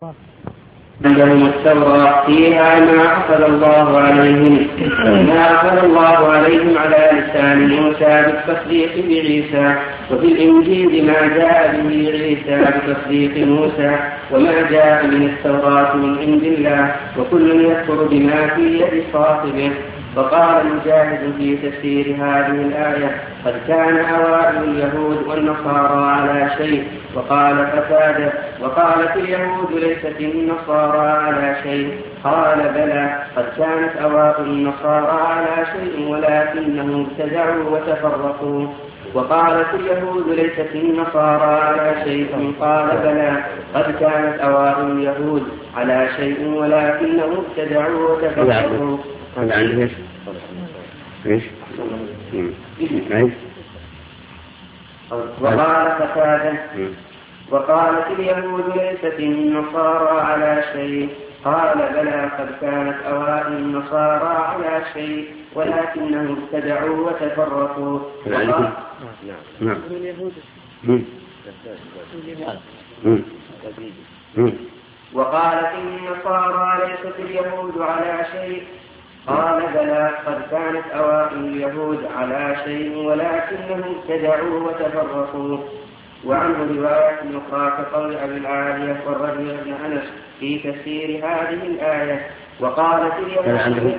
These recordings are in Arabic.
عندهم التوراة فيها ما أخذ الله عليهم على لسان موسى بالتصديق بعيسى، وفي الإنجيل ما جاء به عيسى بتصديق موسى وما جاء من التوراة من عند الله، وكل يكفر بما في يد صاحبه. فقال مجاهد في تفسير هذه الآية: قد كان أوائل اليهود والنصارى على شيء. وقال قتادة: وقالت اليهود ليست النصارى على شيء. قال: بلى، قد كانت أوائل النصارى على شيء ولكنهم ابتدعوا وتفرقوا. وقالت اليهود ليست النصارى على شيء. قال: بلى، قد كانت أوائل اليهود على شيء ولكنهم ابتدعوا وتفرقوا. وقال قتادة: وقالت اليهود ليست النصارى على شيء. قال: بلى، قد كانت أوائل النصارى على شيء ولكنهم ابتدعوا وتفرقوا. وقالت النصارى ليست اليهود على شيء. قال: بلى، قد كانت أوائل اليهود على شيء ولكنهم ابتدعوا وتفرقوا. وعنه رواية أخرى كقول أبي العالية والربيع بن أنس في تفسير هذه الآية: وقالت اليهود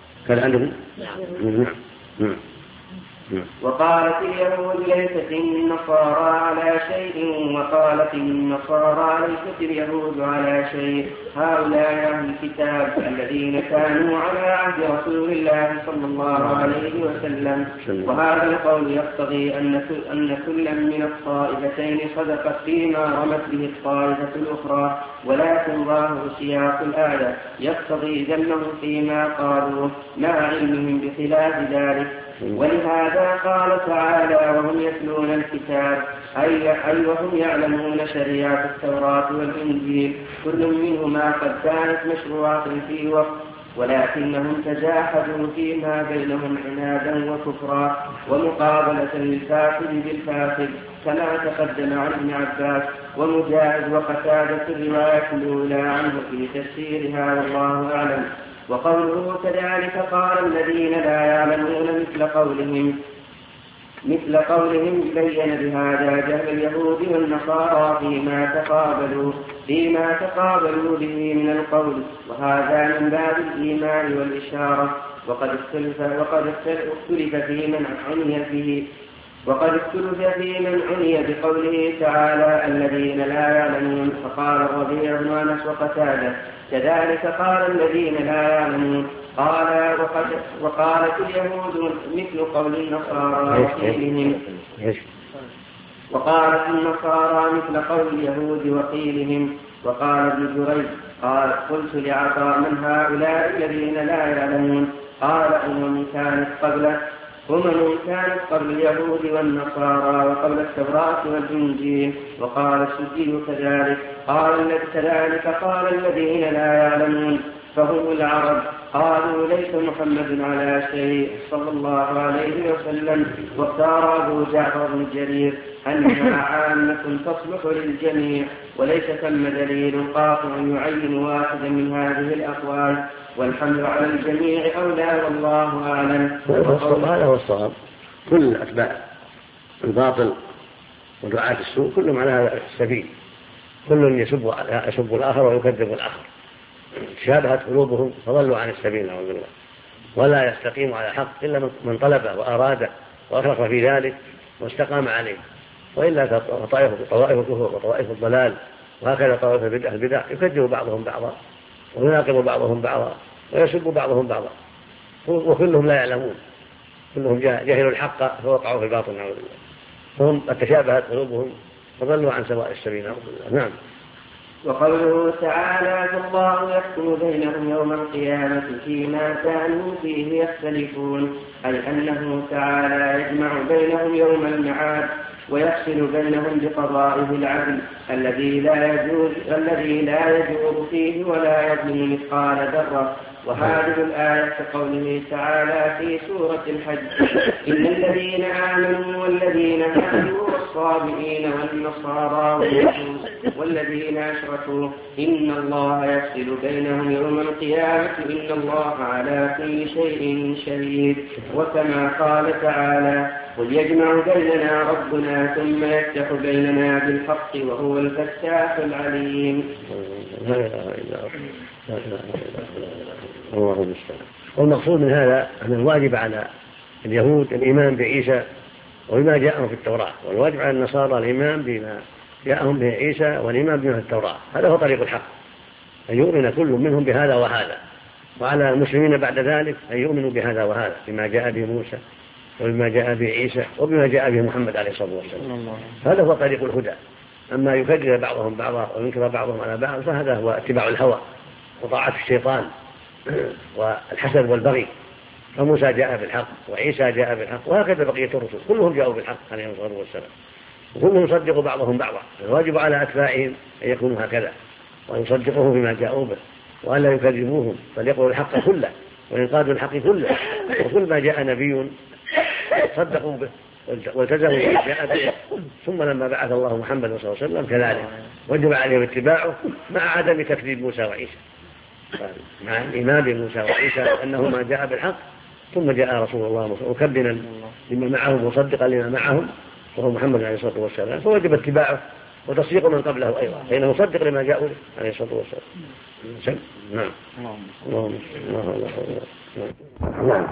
وقالت اليهود ليست النصارى على شيء، وقالت النصارى ليست اليهود على شيء. هؤلاء أهل الكتاب الذين كانوا على عهد رسول الله صلى الله عليه وسلم. وهذا القول يقتضي أن كل من الطائفتين صدقت فيما رمت به الطائفة الأخرى، ولكن ظاهر سياق الآية يقتضي ذمهم فيما قالوا مع علمهم بخلاف ذلك. ولهذا قال تعالى: وهم يتلون الكتاب، أي وهم يعلمون شريعة التوراة والإنجيل، كل منهما قد كانت مشروعة في وقت، ولكنهم تجاحدوا فيما بينهم عنادا وكفرا ومقابلة للفاسد بالفاسد، كما تقدم عن ابن عباس ومجاهد وقتادة الرواية الأولى عنه في تفسيرها، والله أعلم. وقوله: كذلك قال الذين لا يعلمون مثل قولهم بين بهذا جهل اليهود والنصارى فيما تقابلوا به من القول، وهذا من باب الإيمان والإشارة. وقد اختلف في من عني بقوله تعالى: الذين لا يعلمون. فقال الربيع بن أنس وقتادة: كذلك قال الذين لا يعلمون. قال: وقالت اليهود مثل قول النصارى وقيلهم. وقالت النصارى مثل قول اليهود وقيلهم. وقال ابن جريج: قال: قلت لعطاء: من هؤلاء الذين لا يعلمون؟ قال: أمم كانت قبل اليهود والنصارى وقبل التوراة والإنجيل. وقال السدي: كذلك قال الذين لا يعلمون فهم العرب. قالوا: ليس محمد على شيء صلى الله عليه وسلم. واختار أبو جعفر بن جرير أنها عامة تصلح للجميع، وليس ثم دليل قاطع يعين واحدا من هذه الأقوال، والحمل على الجميع أولى، والله أعلم. هذا هو الصواب. كل أتباع الباطل ودعاة السوء كلهم على هذا السبيل، كل يسب الآخر ويكذب الآخر، شابهت قلوبهم فضلوا عن السبيل نعوذ بالله، ولا يستقيم على حق إلا من طلبه وأراده وأخلص في ذلك واستقام عليه، وإلا طوائف الكفر وطوائف الضلال وهكذا طوائف البدع يكذب بعضهم بعضا ويناقض بعضهم بعضا ويسب بعضهم بعضا، وكلهم لا يعلمون، كلهم جهلوا الحق فوقعوا في الباطل نعوذ بالله، فهم قد تشابهت قلوبهم فضلوا عن سواء السبيل نعوذ بالله. نعم. وقوله تعالى: فالله يحكم بينهم يوم القيامة فيما كانوا فيه يختلفون، أي أنه تعالى يجمع بينهم يوم المعاد ويفصل بينهم بقضائه العدل الذي لا يجور فيه ولا يظلم مثقال ذرة. وهذه الآية كقوله تعالى في سورة الحج: إن الذين آمنوا والذين هادوا والصابئين والنصارى والمجوس والذين أشركوا إن الله يفصل بينهم يوم القيامة إن الله على كل شيء شهيد. وكما قال تعالى قل يجمع بيننا ربنا ثم يفتح بيننا بالحق وهو الفتاح العليم. والمقصود من هذا أن الواجب على اليهود الإيمان بعيسى وبما جاءهم في التوراة، والواجب على النصارى الإيمان بما جاءهم به عيسى والإيمان بما في التوراة. هذا هو طريق الحق، أن يؤمن كل منهم بهذا وهذا، وعلى المسلمين بعد ذلك أن يؤمنوا بهذا وهذا بما جاء به موسى وبما جاء به عيسى وبما جاء به محمد عليه الصلاة والسلام. هذا هو طريق الهدى. أما يكذب بعضهم بعضا وينكر بعضهم على بعض فهذا هو اتباع الهوى وطاعة الشيطان والحسد والبغي. فموسى جاء بالحق وعيسى جاء بالحق وهكذا بقية الرسل كلهم جاءوا بالحق عليهم الصلاة والسلام، وكلهم يصدق بعضهم بعضا. الواجب على أتباعهم أن يكونوا هكذا وأن يصدقوهم بما جاءوا به وأن لا يكذبوهم، بل يقولوا الحق كله وينقادوا الحق كله، وكل ما جاء نبي صدقوا به والتزموا بما جاء به. ثم لما بعث الله محمد صلى الله عليه وسلم كذلك وجب عليهم اتباعه مع عدم تكذيب موسى وعيسى، مع الإيمان بموسى وعيسى أنهما جاء بالحق، ثم جاء رسول الله مكبنا لما معهم مصدقا لما معهم وهو محمد عليه الصلاة والسلام، فوجب اتباعه وتصديق من قبله أيضا فإنه مصدق لما جاءوا عليه الصلاة والسلام. نعم. نعم.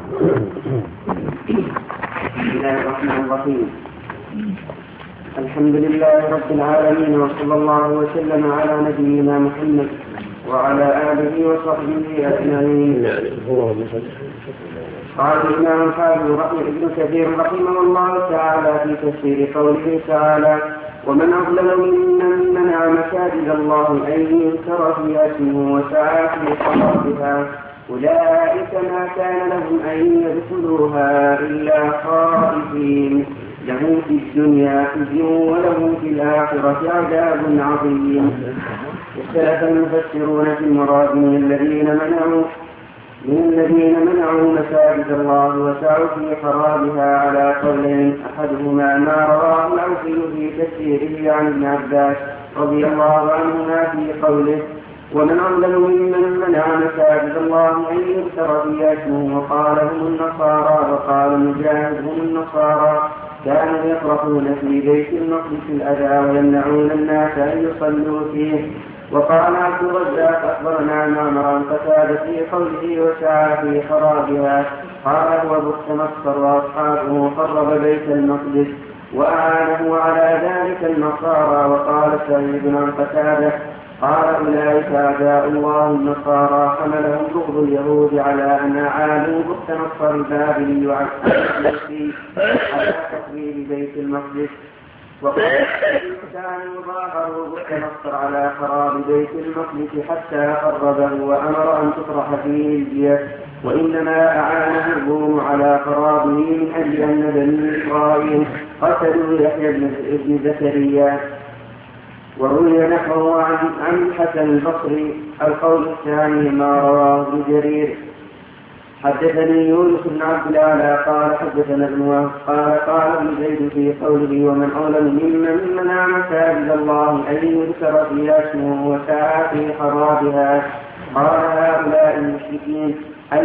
بسم الله الرحمن الرحيم. الحمد لله رب العالمين وصلى الله وسلم على نبينا محمد وعلى آله وصحبه أجمعين. قال الإمام الحافظ ابن كثير رحمه الله تعالى في تفسير قوله تعالى ومن أظلم ممن منع مساجد الله أن يذكر فيها اسمه وسعى في خرابها أولئك ما كان لهم أن يدخلوها إلا خائفين لهم في الدنيا خزي ولهم في الآخرة عذاب عظيم. اختلف المفسرون في المراد من الذين منعوا مساجد الله وسعوا في خرابها على قولين، أحدهما ما رواه الأوفي في تفسيره عن ابن عباس رضي الله عنهما في قوله ومن أظلم ممن منع مساجد الله أن يذكر فيها اسمه وقال هم النصارى، وقال مجاهد هم النصارى كانوا يطرحون في بيت المقدس الأذى ويمنعون الناس أن يصلوا فيه. وقال عبد الرزاق أخبرنا معمر قتادة في قوله وسعى في خرابها قال هو بخت مصر وأصحابه خرب بيت المقدس وأعانه على ذلك النصارى. وقال سعيد عن قتادة قال أولئك أعداء الله النصارى حملهم بغض اليهود على أن أعانوا بخت مصر البابلي وعن على تخريب بيت المقدس. وقال كانوا ظاهروا بخت مصر على خراب بيت المقدس حتى خربه وأمر أن تطرح فيه الجية، وإنما أعانه الروم على خرابه من أجل أن بني إسرائيل قتلوا يحيى بن زكريا. وروي نحوه عن الحسن البصري. القول الثاني ما رواه ابن جرير. حدثني يونس بن عبد الأعلى قال حدثنا ابن وهب قال ابن زيد في قوله ومن أظلم ممن منع مساجد الله أن يذكر فيها اسمه وسعى في خرابها قال هؤلاء المشركين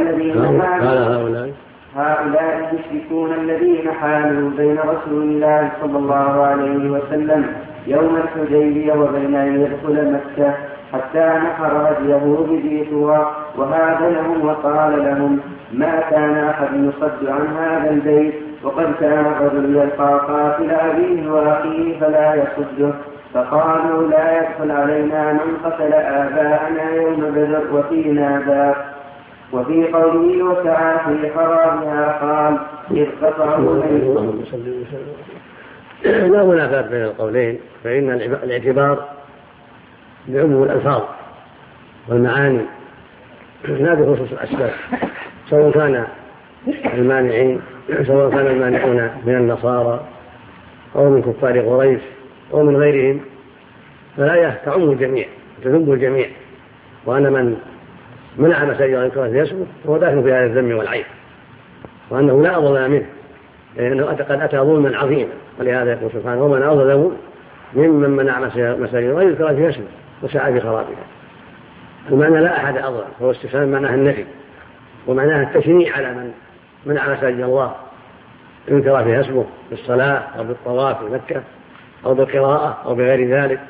الذين حالوا بين رسول الله صلى الله عليه وسلم يوم الحديبية وبين أن يدخل مكة حتى نحر هديه بذي طوى وهذا لهم وقال لهم ما كان أحد يصد عن هذا البيت وقد كان الرجل يلقى قاتل أبيه وأخيه فلا يصده، فقالوا لا يدخل علينا من قتل آباءنا يوم بدر وفينا ذاك. وفي قوله وسعى في خرابها قال إذ قطعوا لا منافاة بين القولين، فإن الاعتبار بعموم الألفاظ والمعاني لا بخصوص الأسباب، سواء كان المانعون من النصارى أو من كفار قريش أو من غيرهم، فالآية تعم الجميع تذم الجميع، وأن من منع مساجد الله يذكر فيها اسمه هو داخل في هذا الذم والعيب، وأنه لا أظلم منه لأنه قد أتى ظلما عظيما، ولهذا يقول سبحانه ومن أظلم ممن منع مساجد غير يذكر فيها اسمه وسعى في خرابها. المعنى لا أحد أظلم، هو استفهام معناه النفي، ومعناه التشنيع على من منع مساجد الله يذكر فيها اسمه بالصلاة أو بالطواف في مكة أو بالقراءة أو بغير ذلك.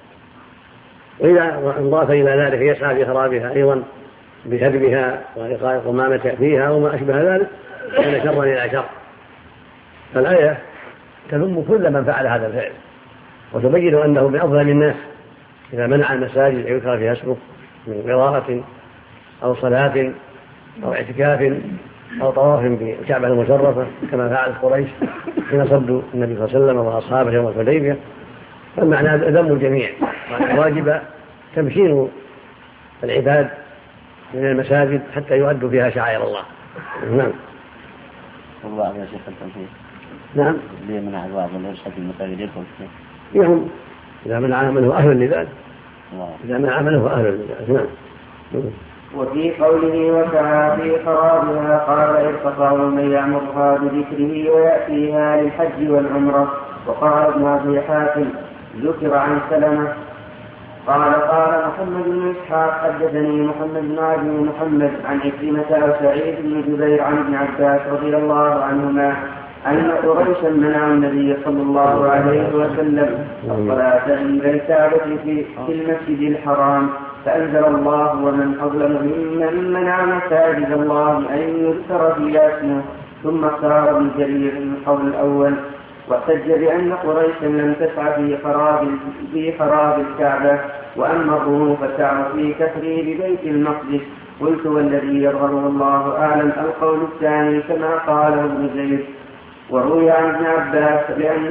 وإذا انضاف إلى ذلك يسعى في خرابها أيضا بهدمها وإلقاء القمامة فيها وما أشبه ذلك كان شرا إلى شر. فالآية تذم كل من فعل هذا الفعل، وتبين أنه من أظلم الناس إذا منع المساجد يذكر فيها اسمه من قراءة أو صلاة أو اعتكاف أو طواف بالكعبة المشرفة كما فعلت قريش حين صدوا النبي صلى الله عليه وسلم وأصحابه يوم الحديبية. فالمعنى ذم الجميع، واجب تمكين العباد من المساجد حتى يؤدوا فيها شعائر الله. نعم. والله يا شيخ التنفيذ. نعم. ليه منع الواعظ والإرشاد المساجد يدخل فيه؟ يهم إذا منع عمله أهل لذلك. إذا منع عمله أهل لذلك. نعم. وفي قوله وسعى في خرابها قال ارتقى من يأمرها بذكره ويأتيها للحج والعمرة. وقال ابن أبي حاتم ذكر عن سلمة قال محمد بن إسحاق حدثني محمد بن عبد محمد عن عكرمة وسعيد بن جبير عن ابن عباس رضي الله عنهما أن قريشا منعوا النبي صلى الله عليه وسلم الصلاة عند الكعبة في المسجد الحرام، فأنزل الله ومن أظلم ممن منع مساجد الله أن يذكر فيها اسمه، ثم اختار ابن جرير من القول الأول واحتج بأن قريشا لم تسعى في خراب الكعبة، وأما الروم فسعوا في تخريب بيت المقدس. قلت والذي يظهر الله أعلم القول الثاني كما قاله ابن زيد. وروي عن ابن عباس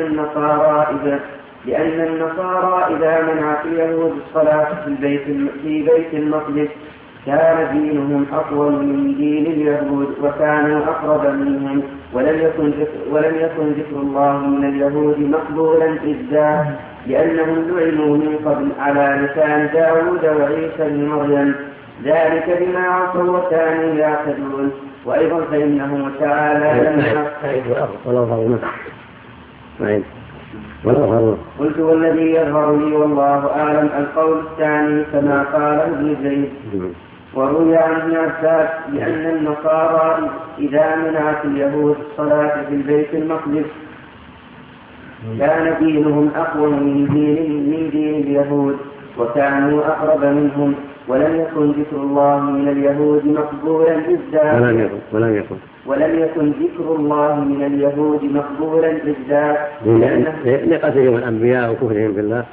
لأن النصارى إذا منعت اليهود الصلاة في بيت المقدس كان دينهم أقوى من دين اليهود وكانوا أقرب منهم، ولم يكن ذكر الله من اليهود مقبولا إذ لأنهم لعنوا من قبل على لسان داود وعيسى بن مريم، ذلك بما عصوا وكانوا يعتدون. وأيضا فإنه تعالى قلت والذي يظهر لي والله أعلم القول الثاني كما قال ابن زيد. وروي عن ابن عباس بأن النصارى إذا منعت اليهود الصلاة في البيت المقدس كان دينهم أقوى من دين اليهود وكانوا أقرب منهم، ولم يكن ذكر الله من اليهود مقبولا ولم يكن ذكر الله من اليهود مقبولا بالذات لقتلهم الأنبياء وكفرهم بالله.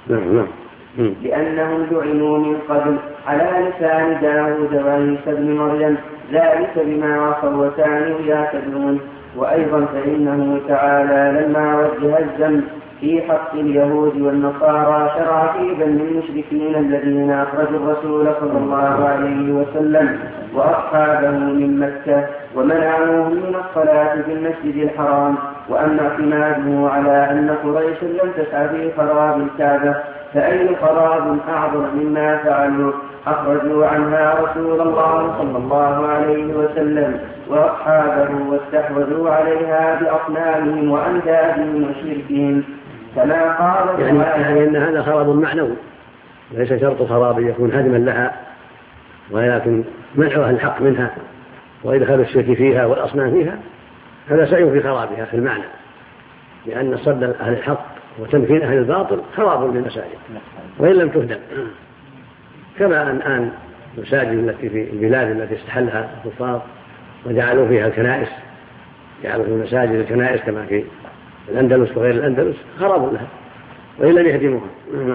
لأنهم لعنوا من قبل على لسان داود وعيسى بن مريم، ذلك بما عصوا وكانوا يعتدون. وأيضا فإنه تعالى لما وجه الذنب في حق اليهود والنصارى شرع في ذم المشركين الذين أخرجوا الرسول صلى الله عليه وسلم وأصحابه من مكة ومنعوهم من الصلاة في المسجد الحرام. وأما اعتماده على أن قريشا لم تسعى في خراب الكعبة فأي خراب أعظم مما فعلوا، أخرجوا عنها رسول الله صلى الله عليه وسلم وأصحابه واستحوذوا عليها بأصنامهم وأندادهم وشركهم كما قال يعني أن هذا خراب معنوي، ليس شرط خراب يكون هدما لها، ولكن منعها الحق منها وإدخال الشرك فيها والأصنام فيها هذا سعي في خرابها في المعنى، لأن صد أهل الحق وتمكين أهل الباطل خراب للمساجد وإن لم تهدم، كما الآن المساجد التي في البلاد التي استحلها الكفار وجعلوا فيها الكنائس، جعلوا في المساجد الكنائس كما في الأندلس وغير الأندلس خراب لها وإن لم يهدموها.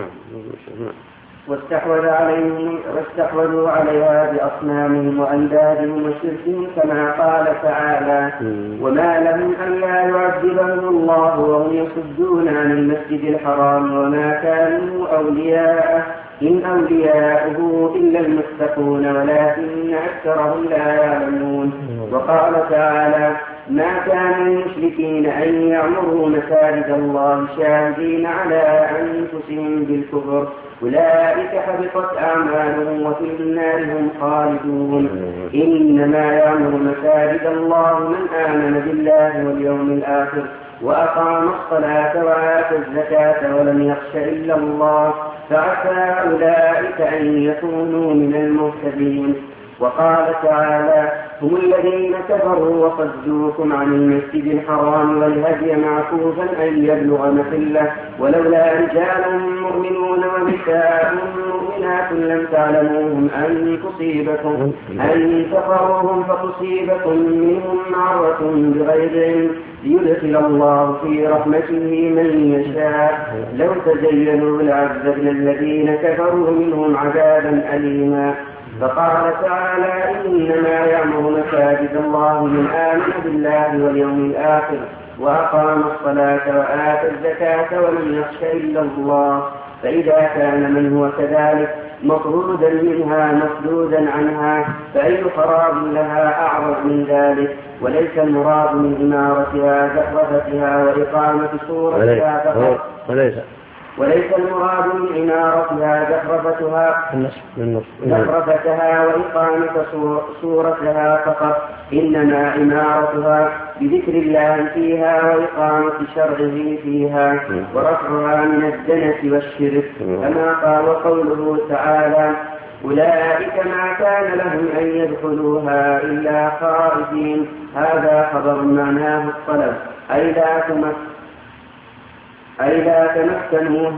واستحوذوا عليها بأصنامهم وأندادهم وشركهم كما قال تعالى وما لهم ألا يعذبهم الله وهم يصدون عن المسجد الحرام وما كانوا أولياءه إن أولياؤه إلا المتقون ولكن أكثرهم لا يعلمون. وقال تعالى ما كان للمشركين أن يعمروا مساجد الله شاهدين على أنفسهم بالكفر أولئك حبطت أعمالهم وفي النار هم خالدون. إنما يعمر مساجد الله من آمن بالله واليوم الآخر وأقام الصلاة وآتى الزكاة ولم يخش إلا الله فعسى أولئك أن يكونوا من المهتدين. وقال تعالى هم الذين كفروا وصدوكم عن المسجد الحرام والهدي معكوفا أن يبلغ محله ولولا رجال مؤمنون ونساء مؤمنات لم تعلموهم أن تقروهم فتصيبكم منهم معرة بغير علم ليدخل الله في رحمته من يشاء لو تزينوا لعذبنا الذين كفروا منهم عذابا أليما. فقال تعالى إنما يعمر مساجد الله من آمن بالله واليوم الآخر وأقام الصلاة وآتى الزكاة ولم يخش إلا الله. فإذا كان من هو كذلك مطرودا منها مسدودا عنها فأي خراب لها أعظم من ذلك. وليس المراد من إمارتها زخرفتها وإقامة صورتها فقط وليس المراد من إمارتها زخرفتها وإقامة صورتها فقط إنما إمارتها بذكر الله فيها وإقامة شرعه فيها ورفعها من الدنس والشرك كما قال قوله تعالى أولئك ما كان لهم أن يدخلوها إلا خائفين. هذا خبر معناه الطلب أي لا تمكنوا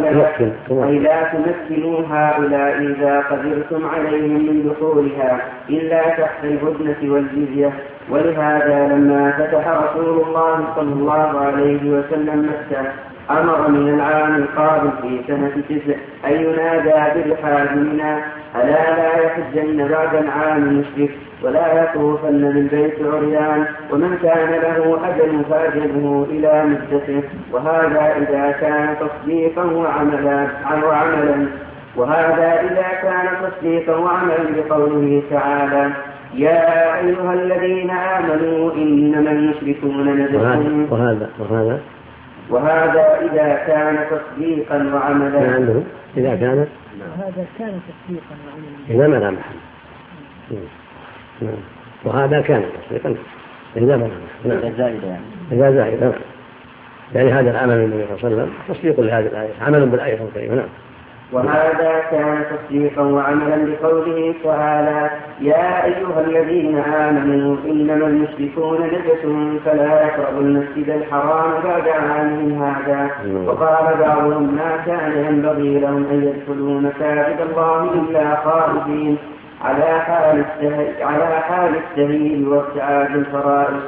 هؤلاء إذا قدرتم عليهم من دخولها إلا تحت الهدنة والجزية. ولهذا لما فتح رسول الله صلى الله عليه وسلم مكة أمر من العام القادم في سنة 9 أن ينادى بالحاج منا ألا لا يحجن بعد العام مشرك ولا يطوفن بالبيت عريان ومن كان له أجل فأجله إلى مدته. وهذا إذا كان تصديقا وعملا بقوله تعالى يا أيها الذين آمنوا إنما المشركون نجس. وهذا إذا كان تصديقا وعملا. إذا كان تصديقا وعملا. إذا ما لا محل. وهذا كان تصديقا إذا ما لا محل. إذا زائد يعني هذا العمل من النبي صلى الله عليه وسلم تصديق لهذه الآية عمل بالآية الكريمة. نعم. وهذا كان تصديقا وعملا بقوله تعالى يا أيها الذين آمنوا إنما المشركون نجس فلا يقربوا المسجد الحرام بعد عامهم هذا. وقال بعضهم ما كان ينبغي لهم أن يدخلوا مساجد الله إلا خائفين على حال التهيئ وابتعاد الفرائض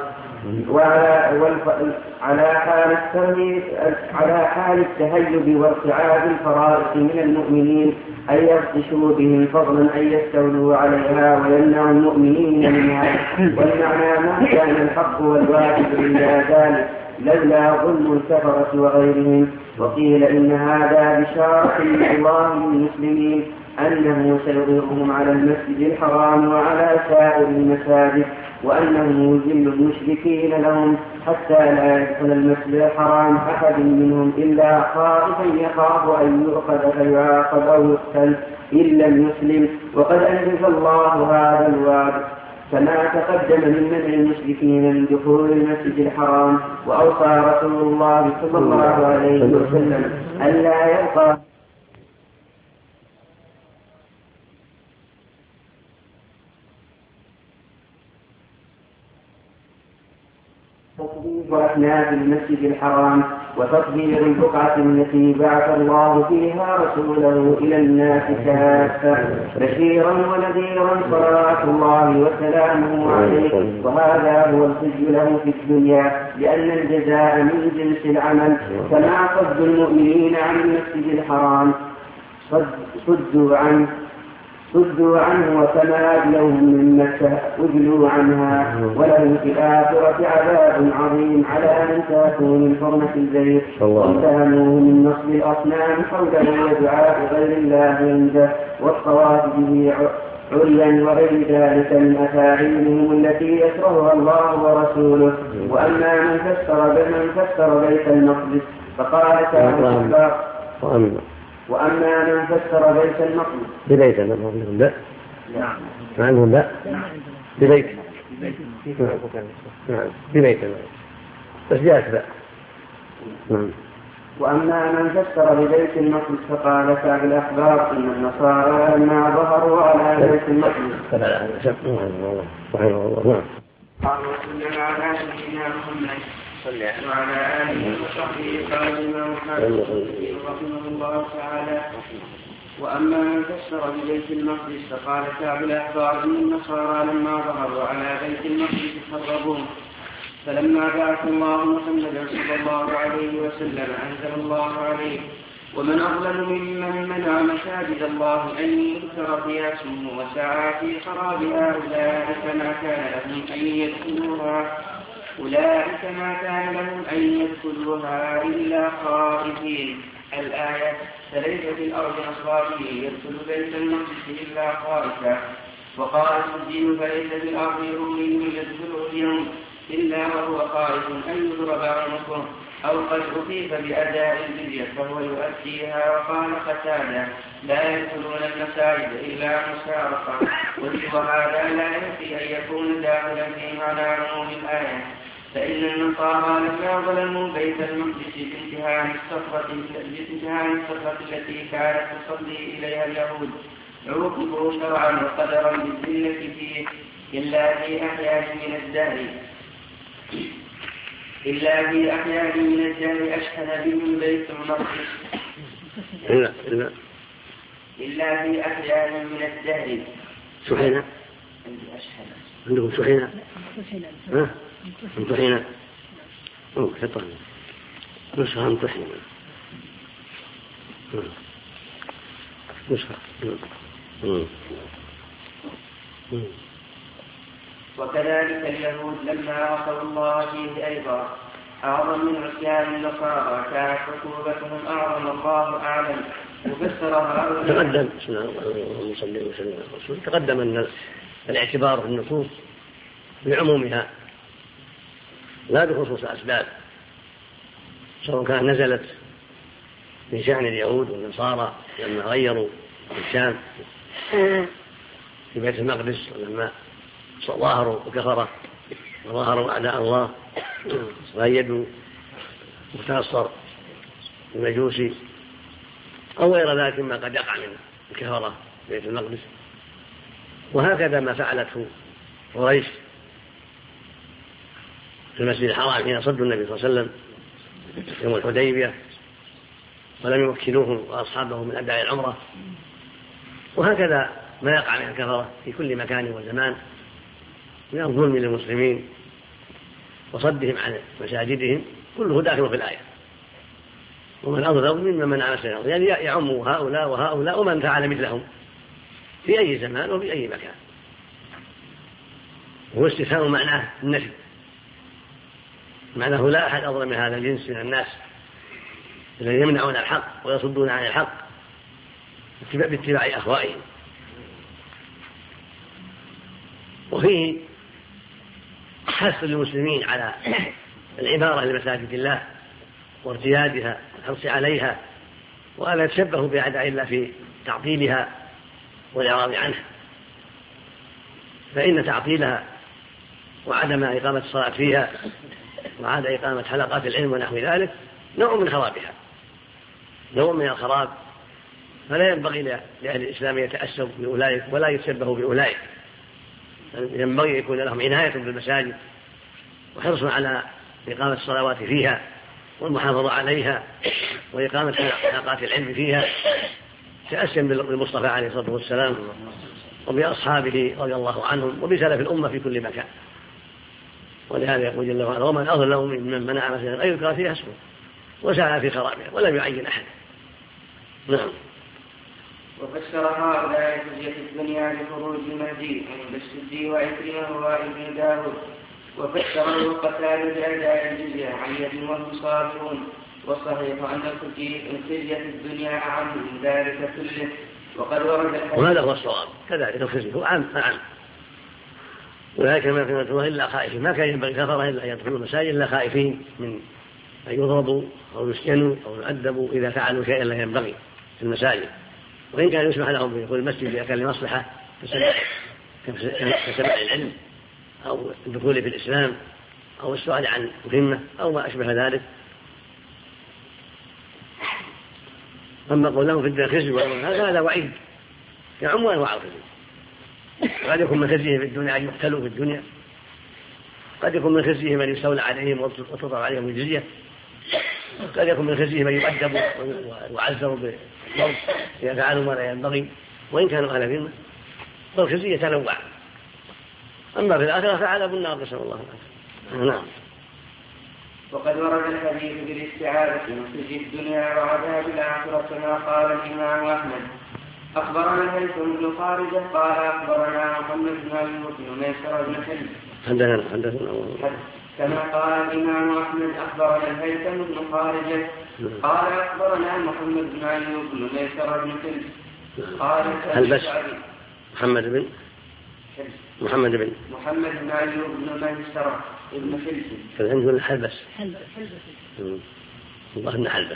على حال التهيب وارتعاد الفرائض من المؤمنين أن يبطشوا بهم فضلا أن يستولوا عليها ويمنعوا المؤمنين منها. والمعنى ما كان الحق والواجب إلا ذلك لولا ظلم الكفرة وغيرهم. وقيل إن هذا بشارة من الله للمسلمين أنه سيظهرهم على المسجد الحرام وعلى سائر المساجد وأنه يذل المشركين لهم حتى لا يدخل المسجد الحرام أحد منهم إلا خائفا يخاف أن يؤخذ فيعاقب أو يقتل إن لم يسلم. وقد أنجز الله هذا الوعد كما تقدم من منع المشركين من دخول المسجد الحرام. وأوصى رسول الله صلى الله عليه وسلم ألا يبقى وأحناف المسجد الحرام وتطهير البقعة التي بعث الله فيها رسوله إلى الناس كافة بشيرا ونذيرا صلوات الله وسلامه عليه. وهذا هو الخزي له في الدنيا لأن الجزاء من جنس العمل. كما صد المؤمنين عن المسجد الحرام صدوا عنه وكما أجلوهم من مكة أجلوا عنها. ولهم في الآخرة عذاب عظيم على من تركوا من حرمة البيت واتهموه من نصب الأصنام حوله ودعاء غير الله عنده والطواف به عريا وغير ذلك من أفاعيلهم التي يكرهها الله ورسوله. وأما من فسر بيت المقدس فقال تعالى وأما من فسر بيت المقدس ببيت المقدس لا ما عندهم لا ببيت ببيت بس جاءت لا. وأما من فسر ببيت المقدس فقال كعب الأحبار إن النصارى لما ظهروا على بيت المقدس قالوا صلى على سيدنا محمد وعلى آله وصحبه قال الإمام رحمه الله تعالى وأما من فسر ببيت المقدس فقال كعب الأحبار إن النصارى لما ظهروا على بيت المقدس خربوه فلما بعث الله محمدا صلى الله عليه وسلم أنزل الله عليه ومن أظلم ممن منع مساجد الله أن يذكر فيها اسمه وسعى في خرابها أولئك ما كان لهم أن يدخلوها إلا خائفين. الآية فليس في الأرض أصحابه يدخل بيت المقدس إلا خائفا. وقال الدين فليس في الأرض أمي يدخل اليوم إلا وهو خائف أن يضرب عنقه أو قد أصيب بأداء الجزية فهو يؤديها. وقال قتادة لا يدخلون المساجد إلا مشارقة. وهذا لا ينفي أن يكون داخلا في معنى عموم الآية فإن النصارى لما ظلموا بيت المقدس بانتهاء الصخرة التي كانت تصلي إليها اليهود عوقبوا شرعا وقدرا بالذلة فيه إلا في أحيان من الدهر أشحن بهم بيت المقدس إلا في أحيان من الدهر سحينة عندكم سحينة امتحينة حطها نسخة امتحينة نسخة. وكذلك اليهود لما عصوا الله فيه أيضا أعظم من عصيان النصارى كانت عقوبتهم أعظم الله أعلم. وفسرها تقدم أن الاعتبار في النصوص بعمومها لا بخصوص أسباب سواء كان نزلت من شأن اليهود والنصارى لما غيروا الشام في بيت المقدس ولما ظاهروا وكفروا وظاهروا أعداء الله وأيدوا متنصر المجوسي أو غير ذلك مما قد يقع من الكفرة في بيت المقدس. وهكذا ما فعلته قريش في المسجد الحرام حين صدوا النبي صلى الله عليه وسلم يوم الحديبية ولم يمكنوه وأصحابه من أداء العمرة. وهكذا ما يقع من الكفرة في كل مكان وزمان من الظلم للمسلمين وصدهم عن مساجدهم كله داخل في الآية. ومن أظلم ممن منع مساجد يعني يعم هؤلاء وهؤلاء ومن فعل مثلهم في أي زمان وفي أي مكان. هو استفهام معناه النفي معناه لا أحد أظلم من هذا الجنس من الناس الذين يمنعون الحق ويصدون عن الحق باتباع أهوائهم. وفيه حث للمسلمين على العمارة لمساجد الله وارتيادها والحرص عليها وألا يتشبهوا بأعداء الله في تعطيلها والإعراض عنها، فإن تعطيلها وعدم إقامة الصلاة فيها وعدم إقامة حلقات العلم ونحو ذلك نوع من خرابها، نوع من الخراب. فلا ينبغي لأهل الإسلام يتأسوا بأولئك ولا يتشبهوا بأولئك، ينبغي يكون لهم عناية بالمساجد وحرص على إقامة الصلوات فيها والمحافظة عليها وإقامة حلقات العلم فيها تأسيا بالمصطفى عليه الصلاة والسلام وبأصحابه رضي الله عنهم وبسلف الأمة في كل مكان. ولهذا يقول جل وعلا ومن أظلم ممن منع مساجد أن يذكر فيها اسمه وسعى في خرابها ولم يعين أحد. نعم. وفسر هؤلاء جزية الدنيا لخروج المهدي عند السدي وعكرمة وابن داود وفسره قتال بأداء الجزية عن يد وهم صابرون. والصحيح أن خزية الدنيا أعم من ذلك كله وهذا هو الصواب كذلك الخزي هو عام. وذلك ما كانت إلا خائفين، ما كان ينبغي كفرة إلا أن يدخلوا المساجد إلا خائفين من أن يضربوا أو يسجنوا أو يؤدبوا إذا فعلوا شيئا لا ينبغي في المساجد. وإن كان يسمح لهم بدخول المسجد إذا كان لمصلحة كسماع العلم أو الدخول في الإسلام أو السؤال عن مهمة أو ما أشبه ذلك. أما قولهم في الدين خزي هذا وعيد يعم أنواع الخزي. قد يكون من خزيه في الدنيا أن يقتلوا في الدنيا، قد يكون من خزيه من يستولى عليهم وتضع عليهم الجزية، قد يكون من خزيه من يؤدبوا ويعزروا بالضرب إذا فعلوا ما لا ينبغي وإن كانوا أهل ذمة. فالخزي يتنوع. أما في الآخرة فعذاب النار نسأل الله العافية. نعم. وقد ورد الحديث بالاستعاذة من خزي الدنيا وعذاب الآخرة كما قال الإمام أحمد. أخبرنا الهيثم بن خارجة قال أخبرنا محمد بن أيوب بن ميسر بن حلب كما قال الإمام أحمد. أخبرنا الهيثم بن خارجة قال أخبرنا محمد بن أيوب بن ميسر بن حلب قال محمد بن أيوب بن ميسر بن حلب فالعنده الحلبس الله إنه حلبس.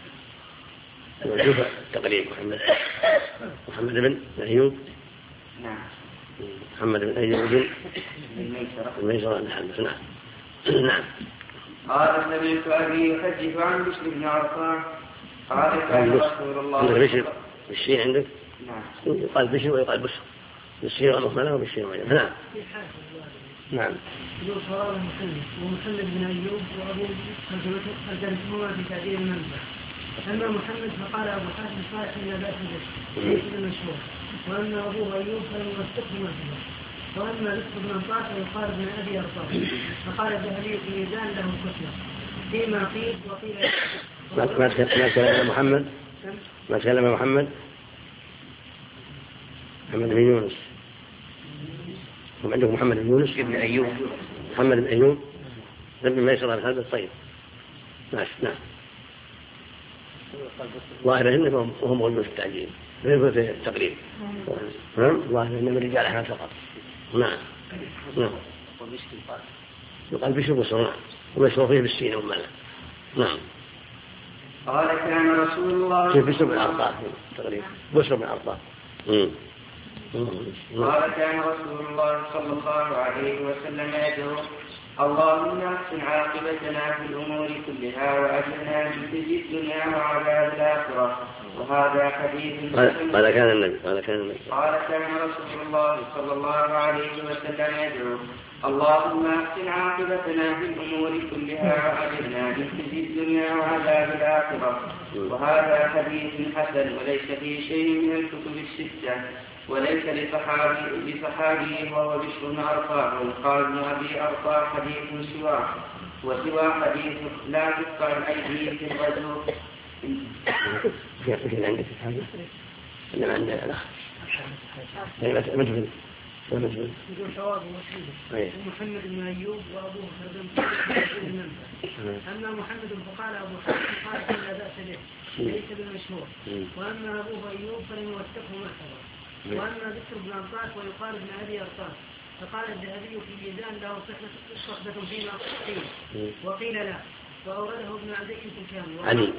وشوف التقريب محمد بن أيوب محمد بن أيوب بن ميسر بن حلبس. نعم. قال سمعت أبي يحدث عن بشر بن عرفان قال كان رسول الله بشر بالشين عندك؟ نعم. يقال بشر ويقال بشر بالشين والمهملة وبالشين والمهملة. نعم. ومحمد بن أيوب وأبو خلدمهما في تعديل المنزل. أما محمد فقال أبو حاتم صالح لا بأس به ليس بالمشهور، وأما أبوه أيوب فلنوثقه مثله، وأما بشر بن أنطاس فيقال ابن أبي أرطاس. فقال الذهبي في ميزان له كتلة فيما قيل وقيل ما تكلم محمد بن يونس. هم عندكم محمد بن يونس ابن أيوب محمد بن أيوب ابن ميسر هذا الطيب. نعم. ظاهر انهم وهم غلوا في التعجيل غير في التقريب. ظاهر انهم الرجال احنا فقط. نعم. يقال بشر بصر. نعم. ومشهور فيه بالسين والملح. نعم. قال كان رسول الله كيف بشر بن عرفان تقريبا بشر بن عرفان. قال كان رسول الله صلى الله عليه وسلم يدعو اللهم احسن عاقبتنا في الأمور كلها وأجرنا من خزي الدنيا وعذاب الآخرة. وهذا حديث قال كان رسول الله صلى الله عليه وسلم يدعو اللهم احسن عاقبتنا في الأمور كلها وأجرنا من خزي الدنيا وعذاب الآخرة. وهذا حديث حسن وليس فيه شيء من الكتب الستة وليس لصحابي وهو بشر بن عرفان ويقال ابن أبي أرطاء حديث سواه وسوى حديث لا تقطع الأيدي في الرجل. في عندك الحديث إنما عندنا الأخ يقول ثواب وشهيد ومحمد بن أيوب وأبوه خلدم. أما محمد فقال أبو حاتم قال لا بأس به ليس بالمشهور، وأما أبوه أيوب فلنوثقه مثله، وأما بشر بن أنطاس ويقال ابن أبي أرطاس. فقال الذهبي في ميزان له صحبة فيما قيل وقيل لا، وأورده ابن عدي في الكامل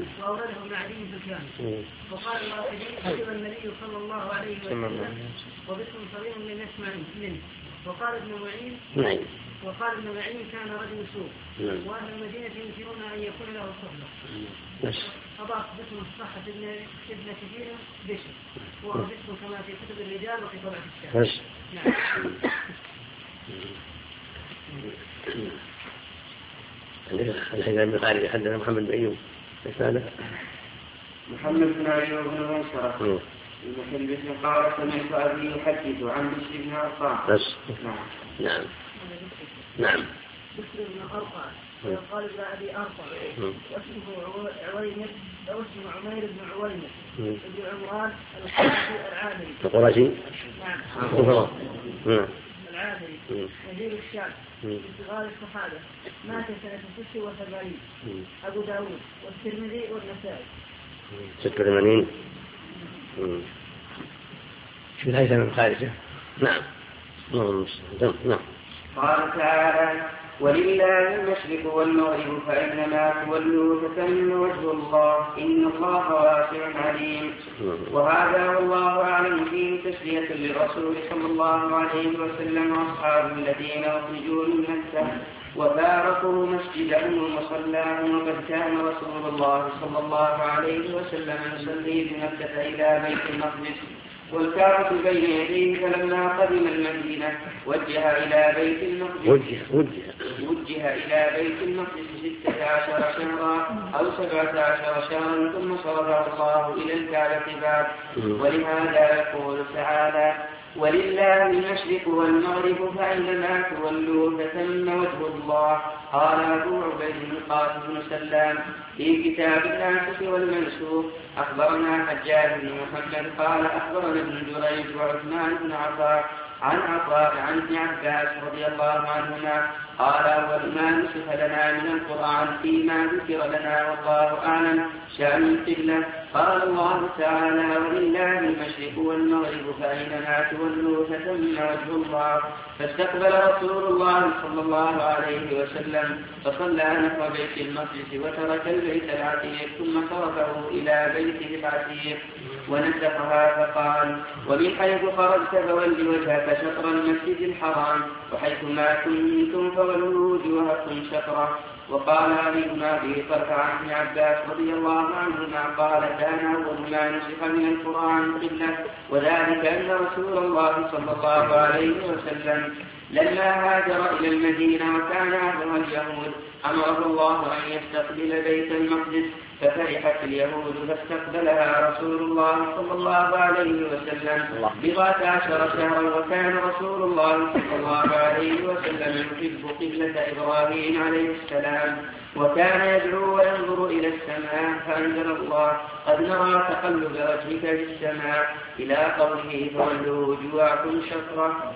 وقال الواحدي كتب النبي صلى الله عليه وسلم وبشر صغير لم يسمع منه. وقال ابن معين كان رجل سوء وأهل المدينة ينكرون أن يكون له صحبة. أضاف بشر الصحة ابن كثير بشر وهو بشر كما في كتب الرجال وفي طبعة الشعر. الحين بن خالد حدثنا محمد بن أيوب محمد بن أيوب بن ميسرة بن بشر قال سمعت أبي يحدث عن بشر بن عرفان. نعم. بشر بن عرفان ويقال ابن أبي أرطاس واسمه عويمر أو اسمه عمير بن عويمر بن عمران العامري القرشي. نعم. العامري نزيل الشام في صغار الصحابة مات سنة 86. أبو داود والترمذي والنسائي. 86 شوف الهيثم من خارجه. نعم. نعم. قال تعالى: ولله المشرق والمغرب فإنما تولوا فثم وجه الله إن الله واسع عليم. وهذا والله أعلم فيه تسلية للرسول صلى الله عليه وسلم وأصحابه الذين أخرجوا من مكة وفارقوا مسجدهم ومصلاهم، وقد كان رسول الله صلى الله عليه وسلم يصلي بمكة إلى بيت المقدس والكعبة بين يديه، فلما قدم المدينة وجه إلى بيت المقدس 16 شهرا أو 17 شهرا ثم صرفه الله إلى الكعبة بعد. ولهذا يقول تعالى: ولله المشرق والمغرب فأينما تولوا فثم وجه الله. قال أبو عبيد القاسم بن سلام في كتاب الناسخ والمنسوخ: أخبرنا حجاج بن محمد قال أخبرنا ابن جريج وعثمان بن عطاء عن ابن عباس رضي الله عنهما قال: أول ما نسخ لنا من القرآن فيما ذكر لنا والله أعلم شأن القبلة قال الله تعالى: ولله المشرق والمغرب فأينما تولوا فثم وجه الله. فاستقبل رسول الله صلى الله عليه وسلم فصلى نحو بيت المقدس وترك البيت العتيق ثم صرفه إلى بيته العتيق ونسخها فقال: ومن حيث خرجت فول وجهك شطر المسجد الحرام وحيث ما كنتم فولوا وجوهكم شطره. وقال علي بن أبي طلحة عن ابن عباس رضي الله عنهما قال: كان أول ما نسخ من القرآن قبلة، وذلك أن رسول الله صلى الله عليه وسلم لما هاجر إلى المدينة وكان أهلها اليهود أمره الله أن يستقبل بيت المقدس، ففرحت اليهود فاستقبلها رسول الله صلى الله عليه وسلم 17 شهرا. وكان رسول الله صلى الله عليه وسلم يحب قبلة إبراهيم عليه السلام، وكان يدعو وينظر إلى السماء، فأنزل الله: قد نرى تقلب وجهك في السماء، إلى قوله: فولوا وجوهكم شطرة.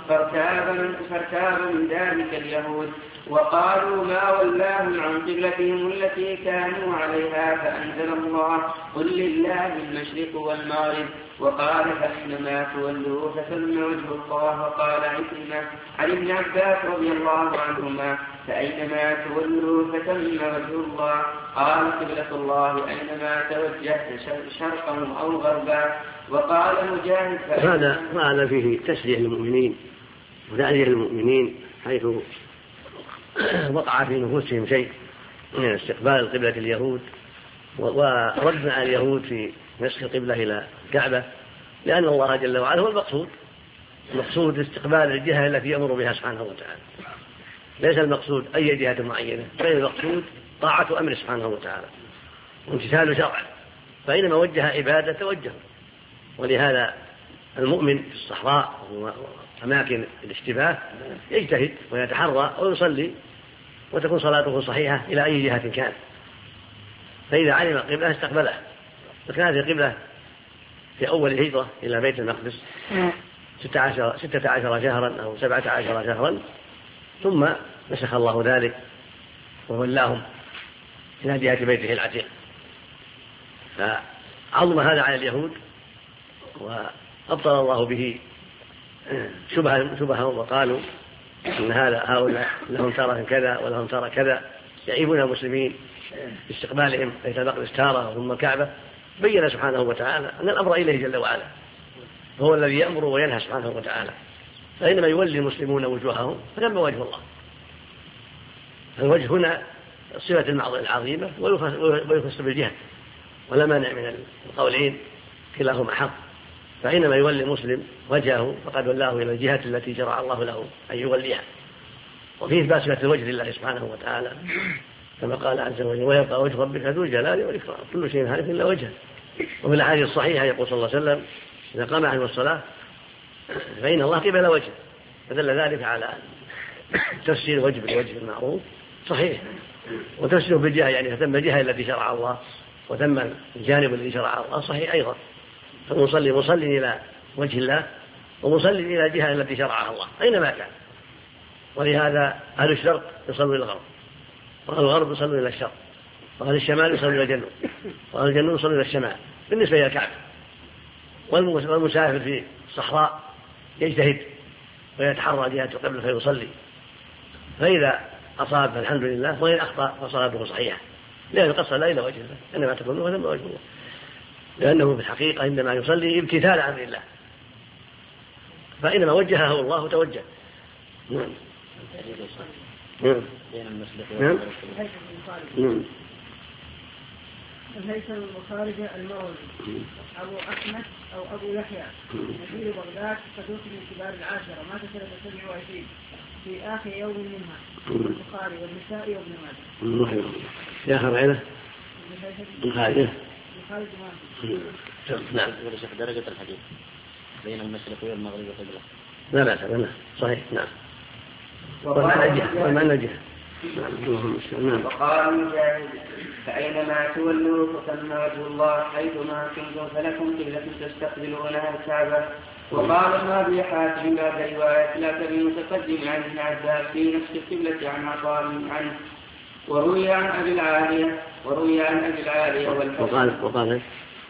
فارتاب من ذلك اليهود وقالوا: ما ولاهم عن قبلتهم التي كانوا عليها، فأنزل الله: قل لله المشرق والمغرب. وقال: فإنما تولوا فثم وجه الله. وقال عكرمة عن ابن عباس رضي الله عنهما: فأينما تولوا فثم وجه الله. قال: قبلة الله أينما توجهت شرقا أو غربا. وقال مجاهد: هذا فيه تسلية للمؤمنين وتعزية للمؤمنين، حيث وقع في نفوسهم شيء من استقبال قبلة اليهود وردنا على اليهود في نسخ القبلة إلى الكعبة، لأن الله جل وعلا هو المقصود استقبال الجهة التي يأمر بها سبحانه وتعالى، ليس المقصود أي جهة معينة، بل المقصود طاعة أمر سبحانه وتعالى وامتثال شرعه، فإنما وجه عبادة توجه. ولهذا المؤمن في الصحراء وأماكن الاشتباه يجتهد ويتحرى ويصلي وتكون صلاته صحيحة إلى أي جهة كان، فإذا علم القبلة استقبلها. فكانت القبلة في أول الهجرة إلى بيت المقدس 16 شهرا أو 17 شهرا، ثم نسخ الله ذلك وولاهم إلى جهة بيته العتيق. فعظم هذا على اليهود وأبطل الله به شبههم وقالوا إن هؤلاء لهم ترى كذا ولهم ترى كذا، يعيبون المسلمين باستقبالهم بيت المقدس تارة ثم الكعبة. بين سبحانه وتعالى أن الأمر إليه جل وعلا، هو الذي يأمر وينهى سبحانه وتعالى، فإنما يولي المسلمون وجوههم فثم وجه الله. الوجه هنا صفة العظيمة ويخص بالجهة، ولا مانع من القولين كلاهما حق، فإنما يولي المسلم وجهه فقد ولاه إلى الجهة التي شرع الله له أن يوليها. وفيه باسمة الوجه لله سبحانه وتعالى كما قال عز وجل: ويبقى وجه ربك ذو الجلال والإكرام كل شيء هالك إلا وجهه. وفي الأحاديث الصحيحة يقول صلى الله عليه وسلم: إذا قام عنه الصلاة فإن الله قبل وجهه، فدل ذلك على تفسير الوجه بالوجه المعروف صحيح، وتفسيره بالجهة يعني فتم الجهة التي شرع الله وتم الجانب الذي شرع الله صحيح أيضا. فالمصلي مصلي إلى وجه الله ومصلي إلى الجهة التي شرعها الله أينما كان. ولهذا أهل الشرق يصلوا إلى الغرب، وأهل الغرب يصلوا إلى الشرق، وأهل الشمال يصلوا إلى الجنوب، وأهل الجنوب يصلوا إلى الشمال بالنسبة إلى الكعبة. والمسافر في الصحراء يجتهد ويتحرى جهة القبلة فيصلي، فإذا أصاب فالحمد لله، وإن أخطأ فصلاته صحيحة، لأن القصة لا إلى وجه الله، إنما تكون وثم وجه الله، لأنه في الحقيقة عندما يصلي امتثال أمر الله، فإنما وجهه الله توجه. نعم. الهيثم البخاري المروزي أبو أحمد أو أبو يحيى نبيل بغداد صدوق من كبار العاشرة مات سنة 27 في آخر يوم منها البخاري والنسائي وابن ماجه. في آخر عينه البخاري. نعم. ورشح درجة الحديث بين المشرق والمغرب والقبلة. لا بأس به، صحيح. نعم. والمعنى جهة. وقال مجاهد فأينما تولوا فثم وجه الله حيثما كنتم فلكم قبلة تستقبلونها الكعبة. وقال ابن أبي حاتم بعد رواية لا المتقدم عن ابن عباس في نفس القبلة عن عطاء عنه. وروي عن أبي العالية والحسن.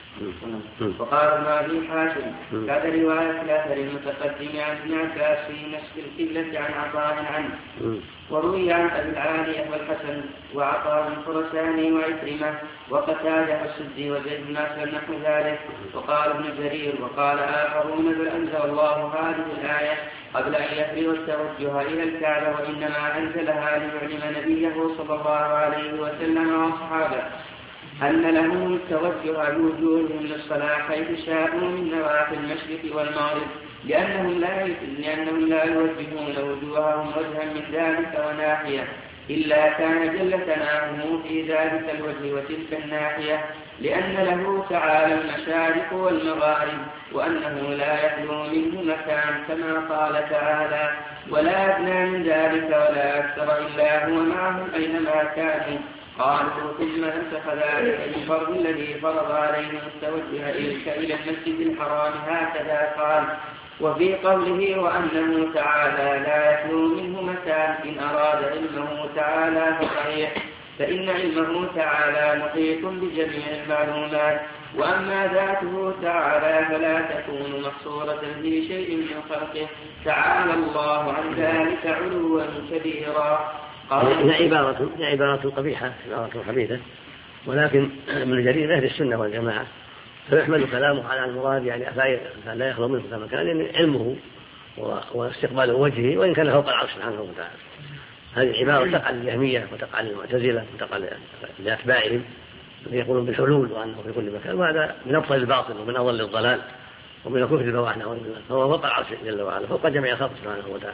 وقال ابن أبي حاتم بعد رواية الأثر المتقدم عن ابن عباس في نفس القبلة عن عطاء عنه. وروي عن أبي العالية والحسن وعطاء الخرساني وعكرمة وقتادة السدي وزيد بن أسلم نحو ذلك. وقال ابن جرير وقال آخرون بل أنزل الله هذه الآية قبل أن يفرغ التوجه إلى الكعبة، وإنما أنزلها ليعلم نبيه صلى الله عليه وسلم وأصحابه أن لهم التوجه بوجوههم للصلاة حيث شاءوا من نواحي المشرق والمغرب، لأنهم لا يوجهون وجوههم وجها من ذلك وناحية، إلا كان جل ثناؤه في ذلك الوجه وتلك الناحية، لأن له تعالى المشارق والمغارب، وأنه لا يخلو منه مكان كما قال تعالى ولا أدنى من ذلك ولا أكثر إلا هو معهم أينما كانوا. قالوا ثم نسخ ذلك الفرض الذي فرض عليهم التوجه إلى المسجد الحرام هكذا قال. وفي قوله وأنه تعالى لا يخلو منه مكان إن أراد علمه تعالى فصحيح، فإن علمه تعالى محيط بجميع المعلومات، وأما ذاته تعالى فلا تكون محصورة في شيء من خلقه تعالى الله عن ذلك علوا كبيرا. هي عبارة قبيحة، عبارة خبيثة، ولكن من جرير أهل السنة والجماعة فيحمل كلامه على المراد يعني لا يخلو منه كما كان، يعني علمه واستقبال وجهه وإن كان فوق العرش سبحانه وتعالى. هذه عبارة تقع للجهمية وتقع للمعتزلة وتقع لأتباعهم يقولون بالحلول وأنه في كل مكان، وهذا من أبطل الباطل ومن أضل الضلال ومن الكفر بواحنا، فهو فوق العرش جل وعلا فوق جميع خلقه سبحانه وتعالى،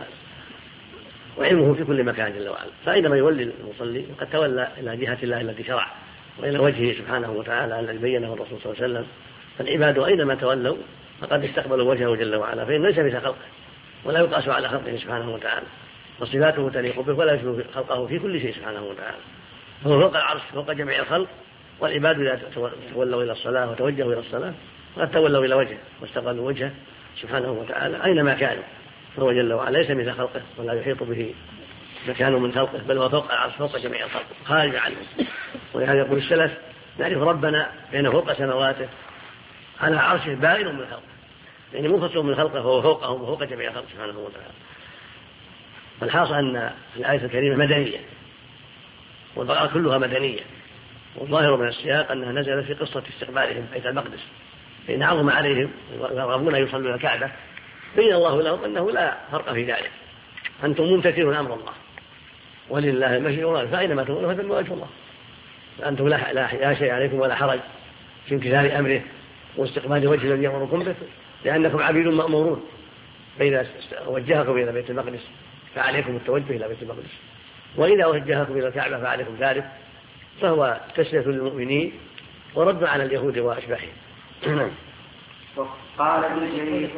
وعلمه في كل مكان جل وعلا. فأينما يولي المصلي قد تولى إلى جهة الله التي شرع وإلى وجهه سبحانه وتعالى الذي بينه الرسول صلى الله عليه وسلم. فالعباد أينما تولوا فقد استقبلوا وجهه جل وعلا، فإنه ليس مثل خلقه ولا يقاس على خلقه سبحانه وتعالى، وصفاته تليق به ولا يشبه خلقه في كل شيء سبحانه وتعالى. فهو فوق العرش فوق جميع الخلق، والعباد إذا تولوا إلى الصلاة وتوجهوا إلى الصلاة قد تولوا إلى وجهه واستقبلوا وجهه سبحانه وتعالى أينما كانوا، فهو جل وعلا ليس مثل خلقه ولا يحيط به مكان من خلقه، بل هو فوق العرش فوق جميع الخلق خارج عنه. ولهذا يقول السلف نعرف ربنا بين فوق سماواته على عرشه بائن من خلقه، يعني منفصل من خلقه فهو فوقهم وفوق جميع الخلق سبحانه وتعالى. فالحاصل أن الآية الكريمة مدنية والبقرة كلها مدنية، والظاهر من السياق أنها نزلت في قصة استقبالهم بيت المقدس، فإن عظم عليهم يرغبون أن يصلوا إلى الكعبة بين الله لهم أنه لا فرق في ذلك، أنتم ممتثلون أمر الله ولله المشرق والمغرب فأينما تكونوا فثم وجه الله، فأنتم لا شيء عليكم ولا حرج في امتثال أمره واستقبال وجه الذي يأمركم به، لأنكم عبيد مأمورون، فإذا وجهكم إلى بيت المقدس فعليكم التوجه إلى بيت المقدس، وإذا وجهكم إلى الكعبة فعليكم ذلك، فهو تسلية للمؤمنين ورد على اليهود وأشباههم. قال ابن جرير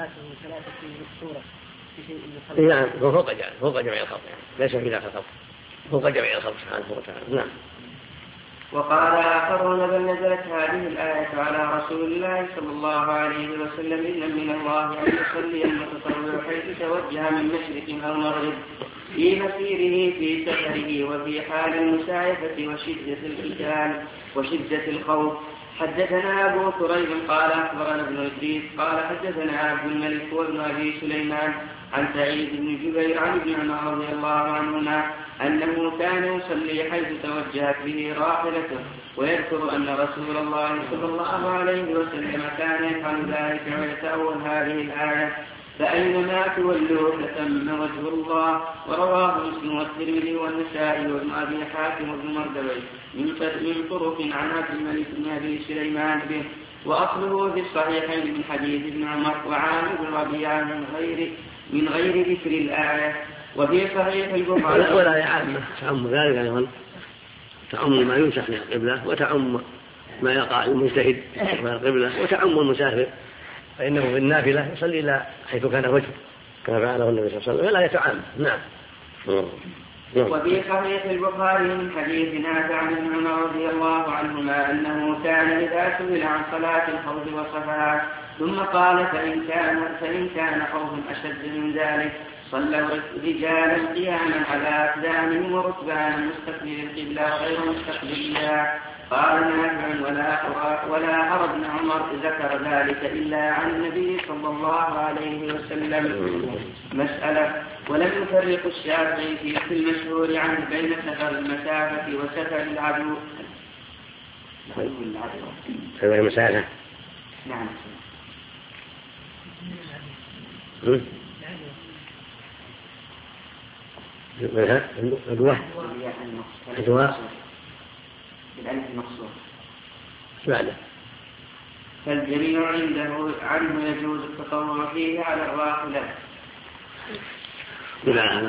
نعم فوق جميع الخلق، ليس في ذاك الخلق، فوق جميع الخلق سبحانه وتعالى. نعم. وقال آخرون بل نزلت هذه الآية على رسول الله صلى الله عليه وسلم إن من الله أن يصلي المتطوع حيث توجه من مشرق أو مغرب في مسيره في سفره وفي حال المسايفة وشدة القتال وشدة الخوف، حدثنا أبو كريب قال أخبرنا ابن إدريس قال حدثنا عبد الملك وابن أبي سليمان عن سعيد بن جبير عن ابن عمر رضي الله عنهما أنه كان يصلي حيث توجهت به راحلته، ويذكر أن رسول الله صلى الله عليه وسلم كان يفعل ذلك ويتأول هذه الآية: فأينما تولوا فتم وجه الله. ورواه مسلم والترمذي والنسائي وابن أبي حاتم وابن مردوي من طرق عن عبد الملك بن أبي سليمان به، وأصله في الصحيحين من حديث ابن عمر وعامر بن ربيعة من غير ذكر الآية. وفي صحيح البخاري ولا يعم تعم ذلك أيضا، تعم ما يمسح من القبلة، وتعم ما يقع المجتهد من القبلة، وتعم المسافر فإنه في النافلة يصلي إلى حيث كان وجهه كما فعله النبي صلى الله عليه وسلم، ولا يتعام. نعم. وفي صحيح البخاري من حديث نافع عن ابن عمر رضي الله عنهما أنه كان إذا سئل عن صلاة الحوض وصفها ثم قال فإن كان خوف أشد من ذلك صلوا رجالا قياما على أقدامهم وركبانا مستقبل القبلة وغير مستقبلها. قال نافع ولا أرى ابن عمر ذكر ذلك إلا عن النبي صلى الله عليه وسلم. مسألة: ولم يفرق الشافعي في المشهور عنه بين سفر المسافة وسفر العدو. سفر المسافة. نعم. الدواء بالألف المقصود. بعده. فالجميع عنه يجوز التطوع فيه على الراحلة. لا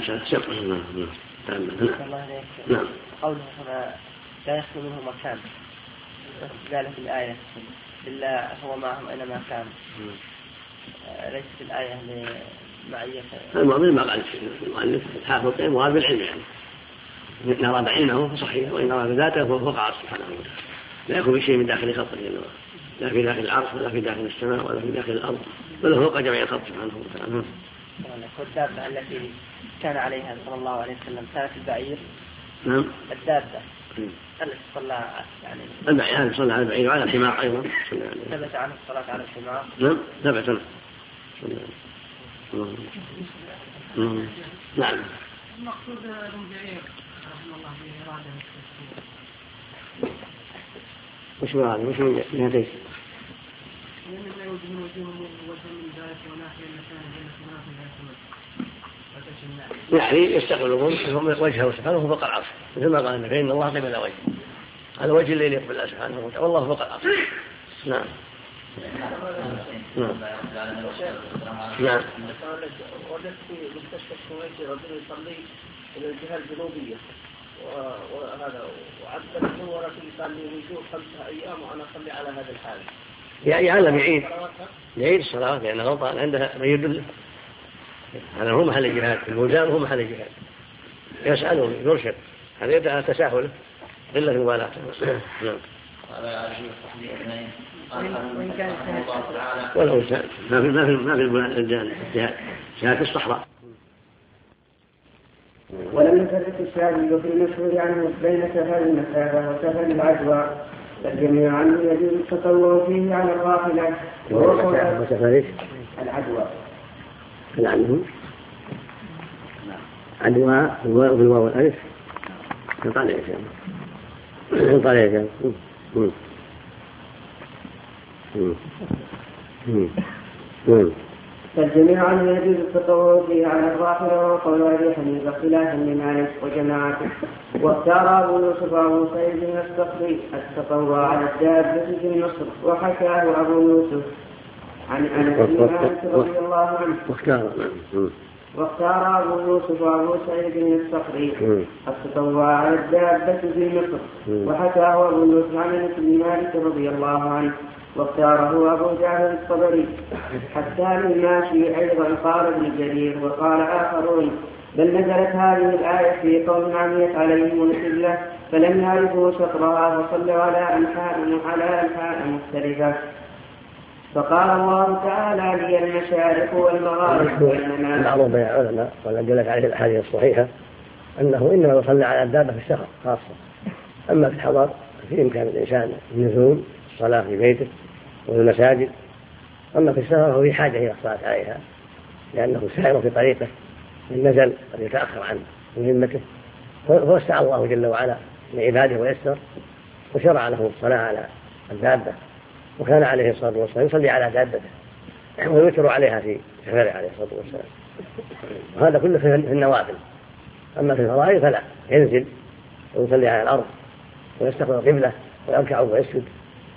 نعم. قوله هنا لا يخلو منه مكان، ذلك الآية إلا هو معهم أينما كان، ليست الآية لمعية. المؤمن ما قال المؤلف حافظ وهذا بالعلم، يعني إن أراد علمه فصحيح، وإن أراد ذاته فهو فوق عرشه سبحانه وتعالى، لا يكون بشيء من داخل خلقه، لا في داخل العرش ولا في داخل السماء ولا في داخل الأرض، بل فوق جميع الخلق سبحانه وتعالى. والدابة التي كان عليها صلى الله عليه وسلم كانت البعير. نعم. الدابة التي صلى يعني البعير صلى على البعير وعلى الحمار أيضا. ثبت عنه الصلاة على الحمار. نعم ثبت عنه. نعم. المقصود البعير رحمه الله بإرادة وش مراد وش من هذه؟ لأن لا يوجد من وجوه من ذلك وناحية المكان بين الخلاف ذات يعني يستقبلهم وجهه سبحانه فوق العرش، مثل ما قال فإن الله قبل وجهه، هذا وجه اللي يقبل الله سبحانه وتعالى، والله فوق العرش. نعم. نعم. وجدت في مستشفى الكويت رجل يصلي إلى الجهة الجنوبية وهذا وعدت له ولكن يصلي ويجوب 5 أيام وأنا أصلي على هذا الحال. يعلم يعيد الصلاة لأن غلطان عندها من يدل. هذا هو محل الجهاد، الملزام هو محل الجهاد، يسأله يرشد، هذا يدعى تساهله قلة المبالاة. نعم. ولو ما في الجهاد جهاد في الصحراء. ولم يفرق الشافعي في المشهور عنه بين سفر المسافة وسفر العدوى، فالجميع عنه يجوز التطوع فيه على الراحلة وسفر العدوى. العنه عدوى بالواو والألف يطالع يا شيخ يطالع يا شيخ. فالجميع عنه يجوز التطوع فيه على الراحلة وقول أبي حنيفة خلافا لمالك وجماعته. واختار أبو يوسف وأبو سعيد بن الصخري التطوع على الدابة في مصر، وحكاه أبو يوسف عن أنس بن مالك رضي الله عنه. واختار أبو يوسف وأبو سعيد بن الصخري التطوع على الدابة في مصر، وحكاه أبو يوسف عن أنس بن مالك رضي الله عنه. واختاره أبو جعفر الطبري. حتى للماشي أيضا قال ابن جرير وقال آخرون بل نزلت هذه الآية في قوم عميت عليهم القبلة فلم يعرفوا شطرها فصلوا على أنحاء مختلفة. فقال الله تعالى لي المشارق والمغارب وإنما معروف بين العلماء والأدلة عليه الأحاديث الصحيحة أنه إنما يصلى على الدابة في السفر خاصة، أما في الحضر في إمكان الإنسان النزول الصلاة في بيته وفي المساجد. أما في السفر فهو في حاجة إلى الصلاة عليها لأنه سائر في طريقه من نزل قد يتأخر عن مهمته، فوسع الله جل وعلا لعباده ويسر وشرع له الصلاة على الدابة، وكان عليه الصلاة والسلام يصلي على دابته ويوتر عليها في سفره عليه الصلاة والسلام. وهذا كله في النوافل. أما في الفرائض فلا، ينزل ويصلي على الأرض ويستقبل القبلة ويركع ويسجد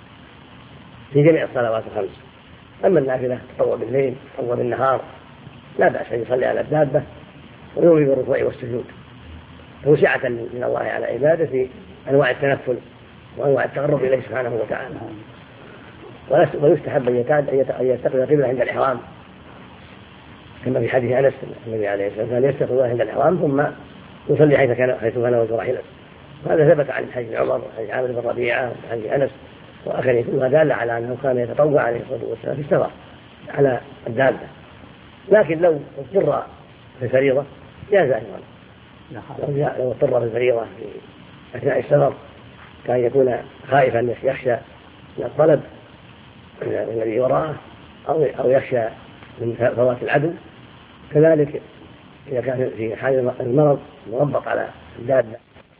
في جميع الصلوات الخمس. أما النافلة تطوع بالليل تطوع بالنهار لا بأس أن يصلي على الدابة ويومي بالركوع والسجود توسعة من الله على عباده في أنواع التنفل وأنواع التقرب إليه سبحانه وتعالى. ويستحب أن يستقبل القبلة عند الإحرام كما في حديث أنس النبي عليه الصلاة والسلام يستقبل عند الإحرام ثم يصلي حيث كان وجه راحلته. هذا ثبت عن حديث عمر وحديث عامر بن ربيعة وحديث أنس وآخره، كلها دالة على أنه كان يتطوع عليه الصلاة والسلام في السفر على الدابة. لكن لو اضطر في الفريضة جاز أيضا، لو اضطر في الفريضة في أثناء السفر كان يكون خائفا يخشى من الطلب الذي وراءه أو يخشى من فوات العدو، كذلك إذا كان في حال المرض مربط على الدابة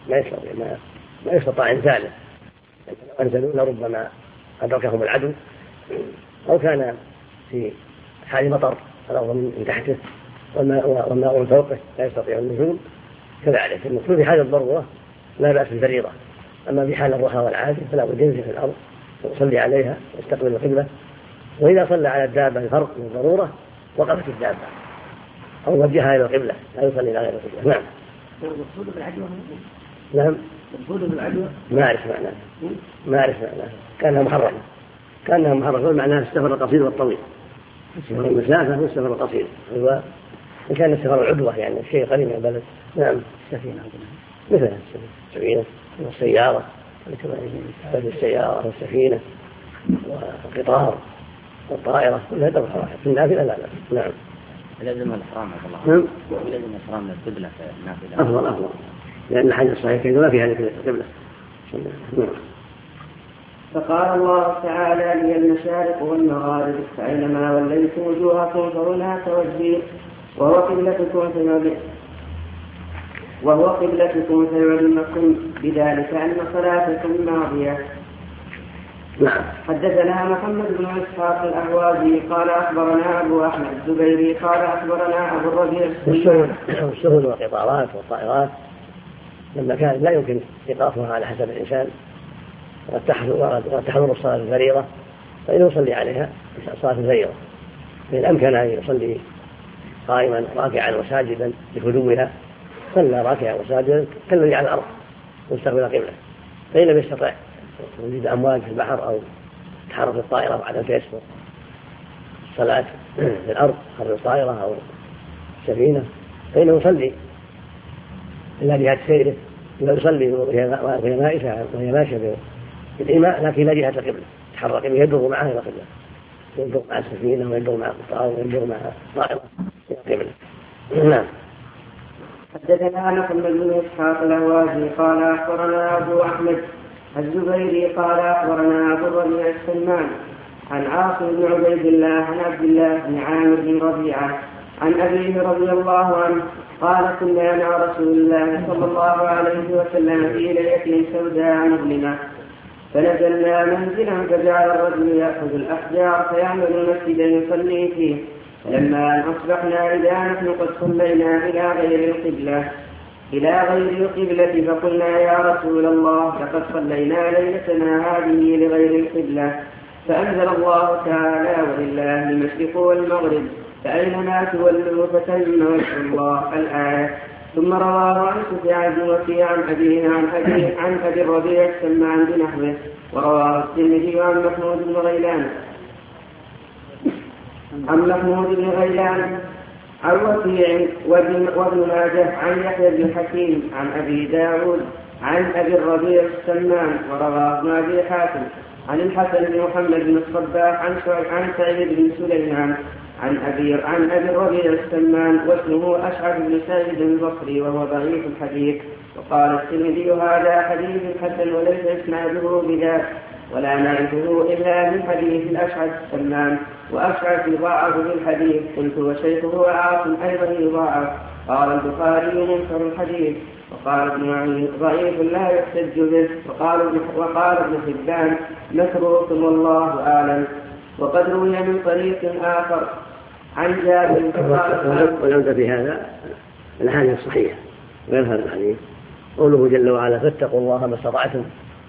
ما يستطاع إنزاله، أنزلوا لربما أدركهم العدو، أو كان في حال مطر الأرض من تحته والماء من فوقه لا يستطيع النزول، كذلك المقصود في حال الضرورة لا بأس بالفريضة. أما في حال الرخاء والعافية فلا بد ينزل في الأرض ويصلي عليها ويستقبل القبلة. وإذا صلى على الدابة بفرق من الضرورة وقفت الدابة أو وجهها إلى القبلة لا يصلي إلى غير القبلة. نعم. المقصود بالعدوى؟ نعم. المقصود بالعدوى؟ ما أعرف معناه. كانها محرمة معناها السفر القصير والطويل. سفر المسافة والسفر القصير هو إن كان السفر العدوى يعني شيء قريب من البلد. نعم. السفينة مثل السفينة والسيارة والسفينة والقطار والطائرة كلها تبقى واحد. في النافلة لا. نعم. لازم الإحرام الله. لازم الإحرام القبلة في النافلة. أفضل لأن الحديث الصحيح ما في هذه القبلة. فقال الله تعالى لي المشارق والمغارب فأينما وليتم وجوهكم فهناك وجهي وهو قبلتكم فيعلمكم بذلك أن صلاتكم ماضية. نعم. حدثنا محمد بن إسحاق الأهوازي قال أخبرنا أبو أحمد الزبيري قال أخبرنا أبو الربيع السهول والقطارات والطائرات لما كان لا يمكن إيقافها على حسب الإنسان وتحضر الصلاة الفريضة فإنه يصلي عليها صلاة الفريضة، فإن أمكن أن يصلي قائما راكعا وساجدا لهدوها صلى راكعا وساجدا كالذي على الأرض مستقبل القبلة. فإن لم يستطع وجد أمواج في البحر أو تحرك الطائرة بعد تيسر الصلاة في الأرض خرج الطائرة أو السفينة فإنه يصلي إلا جهة سيره، يصلي وهي مائشة وهي ماشية بالإماء لكن لا جهة القبلة، تحرك يدور معها إلى القبلة، يدور مع السفينة ويدور مع القطار ويدور مع الطائرة إلى القبلة. نعم. حدثنا محمد بن إسحاق الأهوازي قال أخبرنا أبو أحمد الزبيري قال أخبرنا أبو الربيع السمان عن عاصم بن عبيد الله عن عبد الله بن عامر بن ربيعة عن أبيه رضي الله عنه قال كنا مع رسول الله صلى الله عليه وسلم في ليلة سوداء مظلمة فنزلنا منزلا فجعل الرجل يأخذ الأحجار فيعمل مسجدا يصلي فيه، فلما أن أصبحنا إذا نحن قد صلينا إلى غير القبلة فقلنا يا رسول الله لقد صلينا ليلتنا هذه لغير القبلة، فأنزل الله تعالى ولله المشرق والمغرب فأينما تولوا فثم وجه الله الآية. ثم رواه عن سفيان بن وكيع عن أبيه عن أبي الربيع السمان بنحوه، ورواه الترمذي عن محمود بن غيلان عن وكيع وابن ماجه عن يحيى بن حكيم عن أبي داود عن أبي الربيع السمان، ورواه ابن أبي حاتم عن الحسن بن محمد بن الصباح عن سعيد بن سليمان عن أبي الربيع السمان واسمه أشعث بن سعيد البصري وهو ضعيف الحديث. وقال الترمذي هذا حديث حسن وليس إسناده بذاك، ولا نعرفه إلا من حديث الأشعث سلمان، وأشعث يضاعف بالحديث. قلت وشيخه عاصم أيضا يضاعف. قال البخاري منكر الحديث. وقال ابن معين ضعيف لا يحتج به. وقال ابن حبان متروك والله أعلم. وقد روي من طريق آخر عن جابر ولم في هذا الحديث الصحيح غير هذا الحديث قوله جل وعلا فاتقوا الله ما استطعتم.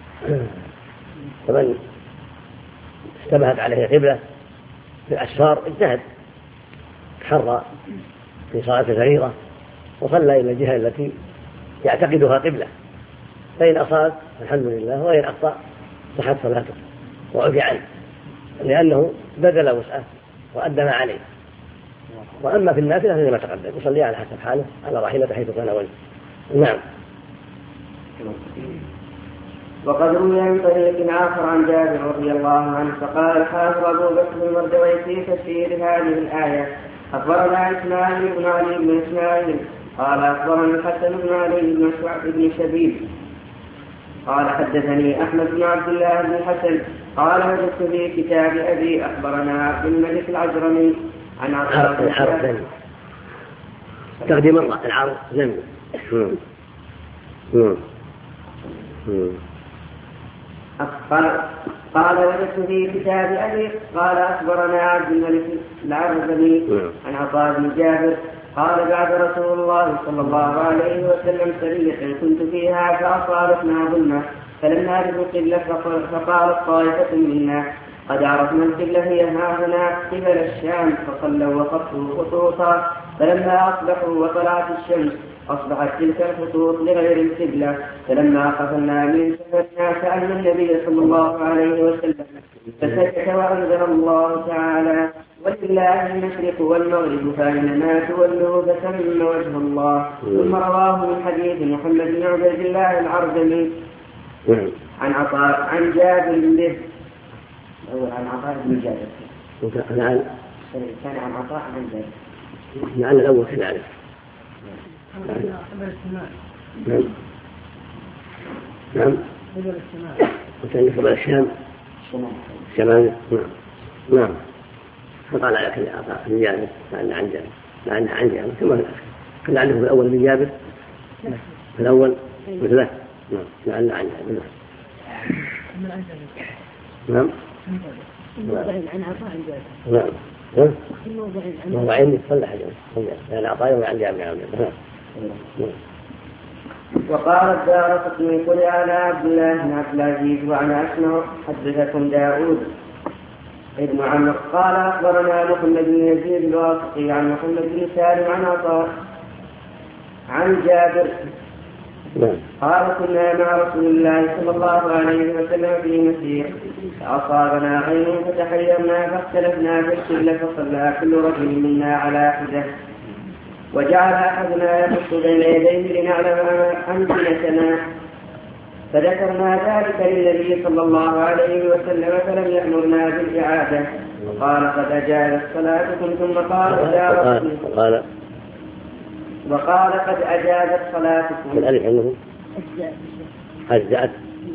فمن اشتبهت عليه قبلة في الأسفار اجتهد تحرى في صلاة الفريضة وصلى إلى الجهة التي يعتقدها قبلة، فإن أصاب الحمد لله، وإن أخطأ صحت صلاته وعفي عنه، لأنه بذل وسعه وأدى ما عليه. وأما في النافلة فإنما تقدم يصلي على حسب حاله على راحلته حيث كان وجهه. نعم. وقد روي من طريق آخر عن جابر رضي الله عنه فقال الحافظ أبو بكر المردوي في تفسير هذه الآية أخبرنا إسماعيل بن علي بن إسماعيل قال أخبرنا الحسن بن علي بن شبيب قال حدثني أحمد بن عبد الله بن الحسن قال وجدت في كتاب أبي أخبرنا عبد الملك العجرمي عن العرض تقديم الله العرض زمن. قال وجدت في كتاب أبي قال أخبرنا عبد الملك العرزمي عن عطاء بن جابر قال بعد رسول الله صلى الله عليه وسلم سرية كنت فيها فأصابتنا ظلمة فلم نعرف القبلة فقالت طائفة منا قد عرفنا القبلة هي هاهنا قبل الشام فصلوا وخطوا خطوطا فلما أصبحوا وطلعت الشمس أصبحت تلك الخطوط لغير القبلة فلما قفلنا من سفرنا سألنا النبي صلى الله عليه وسلم فسكت وأنزل الله تعالى ولله المشرق والمغرب فأينما تولوا فثم وجه الله. ثم رواه من حديث محمد بن عبيد الله العرزمي عن عطاء عن جابر به عن عطاء بن جابر كان عن عطاء بن جابر لعل الأول كذلك. نعم نعم وكان قبل الشام شمال. نعم فقال على كل عطاء بن جابر لعله عن جابر كما كان لعله في الأول بن جابر في الأول مثله. نعم لعله عن جابر. نعم عن عطاء عن جابر. نعم موضعين يتصلح لأن عطاء عن جابر. وقال الدارقطني قل على عبد الله بن عبد العزيز وأنا أسمع حدثكم داود ابن عمرو قال أخبرنا محمد بن يزيد الواسطي عن محمد بن سالم عن عطاء عن جابر قال كنا مع رسول الله صلى الله عليه وسلم في مسير فأصابنا غيم فتحيرنا فاختلفنا في القبلة فصلى كل رجل منا على حدة وجعل أحدنا يبص بين يديه لنعلم أمكنتنا فذكرنا ذلك للنبي صلى الله عليه وسلم فلم يأمرنا بالإعادة وقال قد أجازت صلاتكم ثم قال قد أجازت صلاتكم الألف عنه أجزأت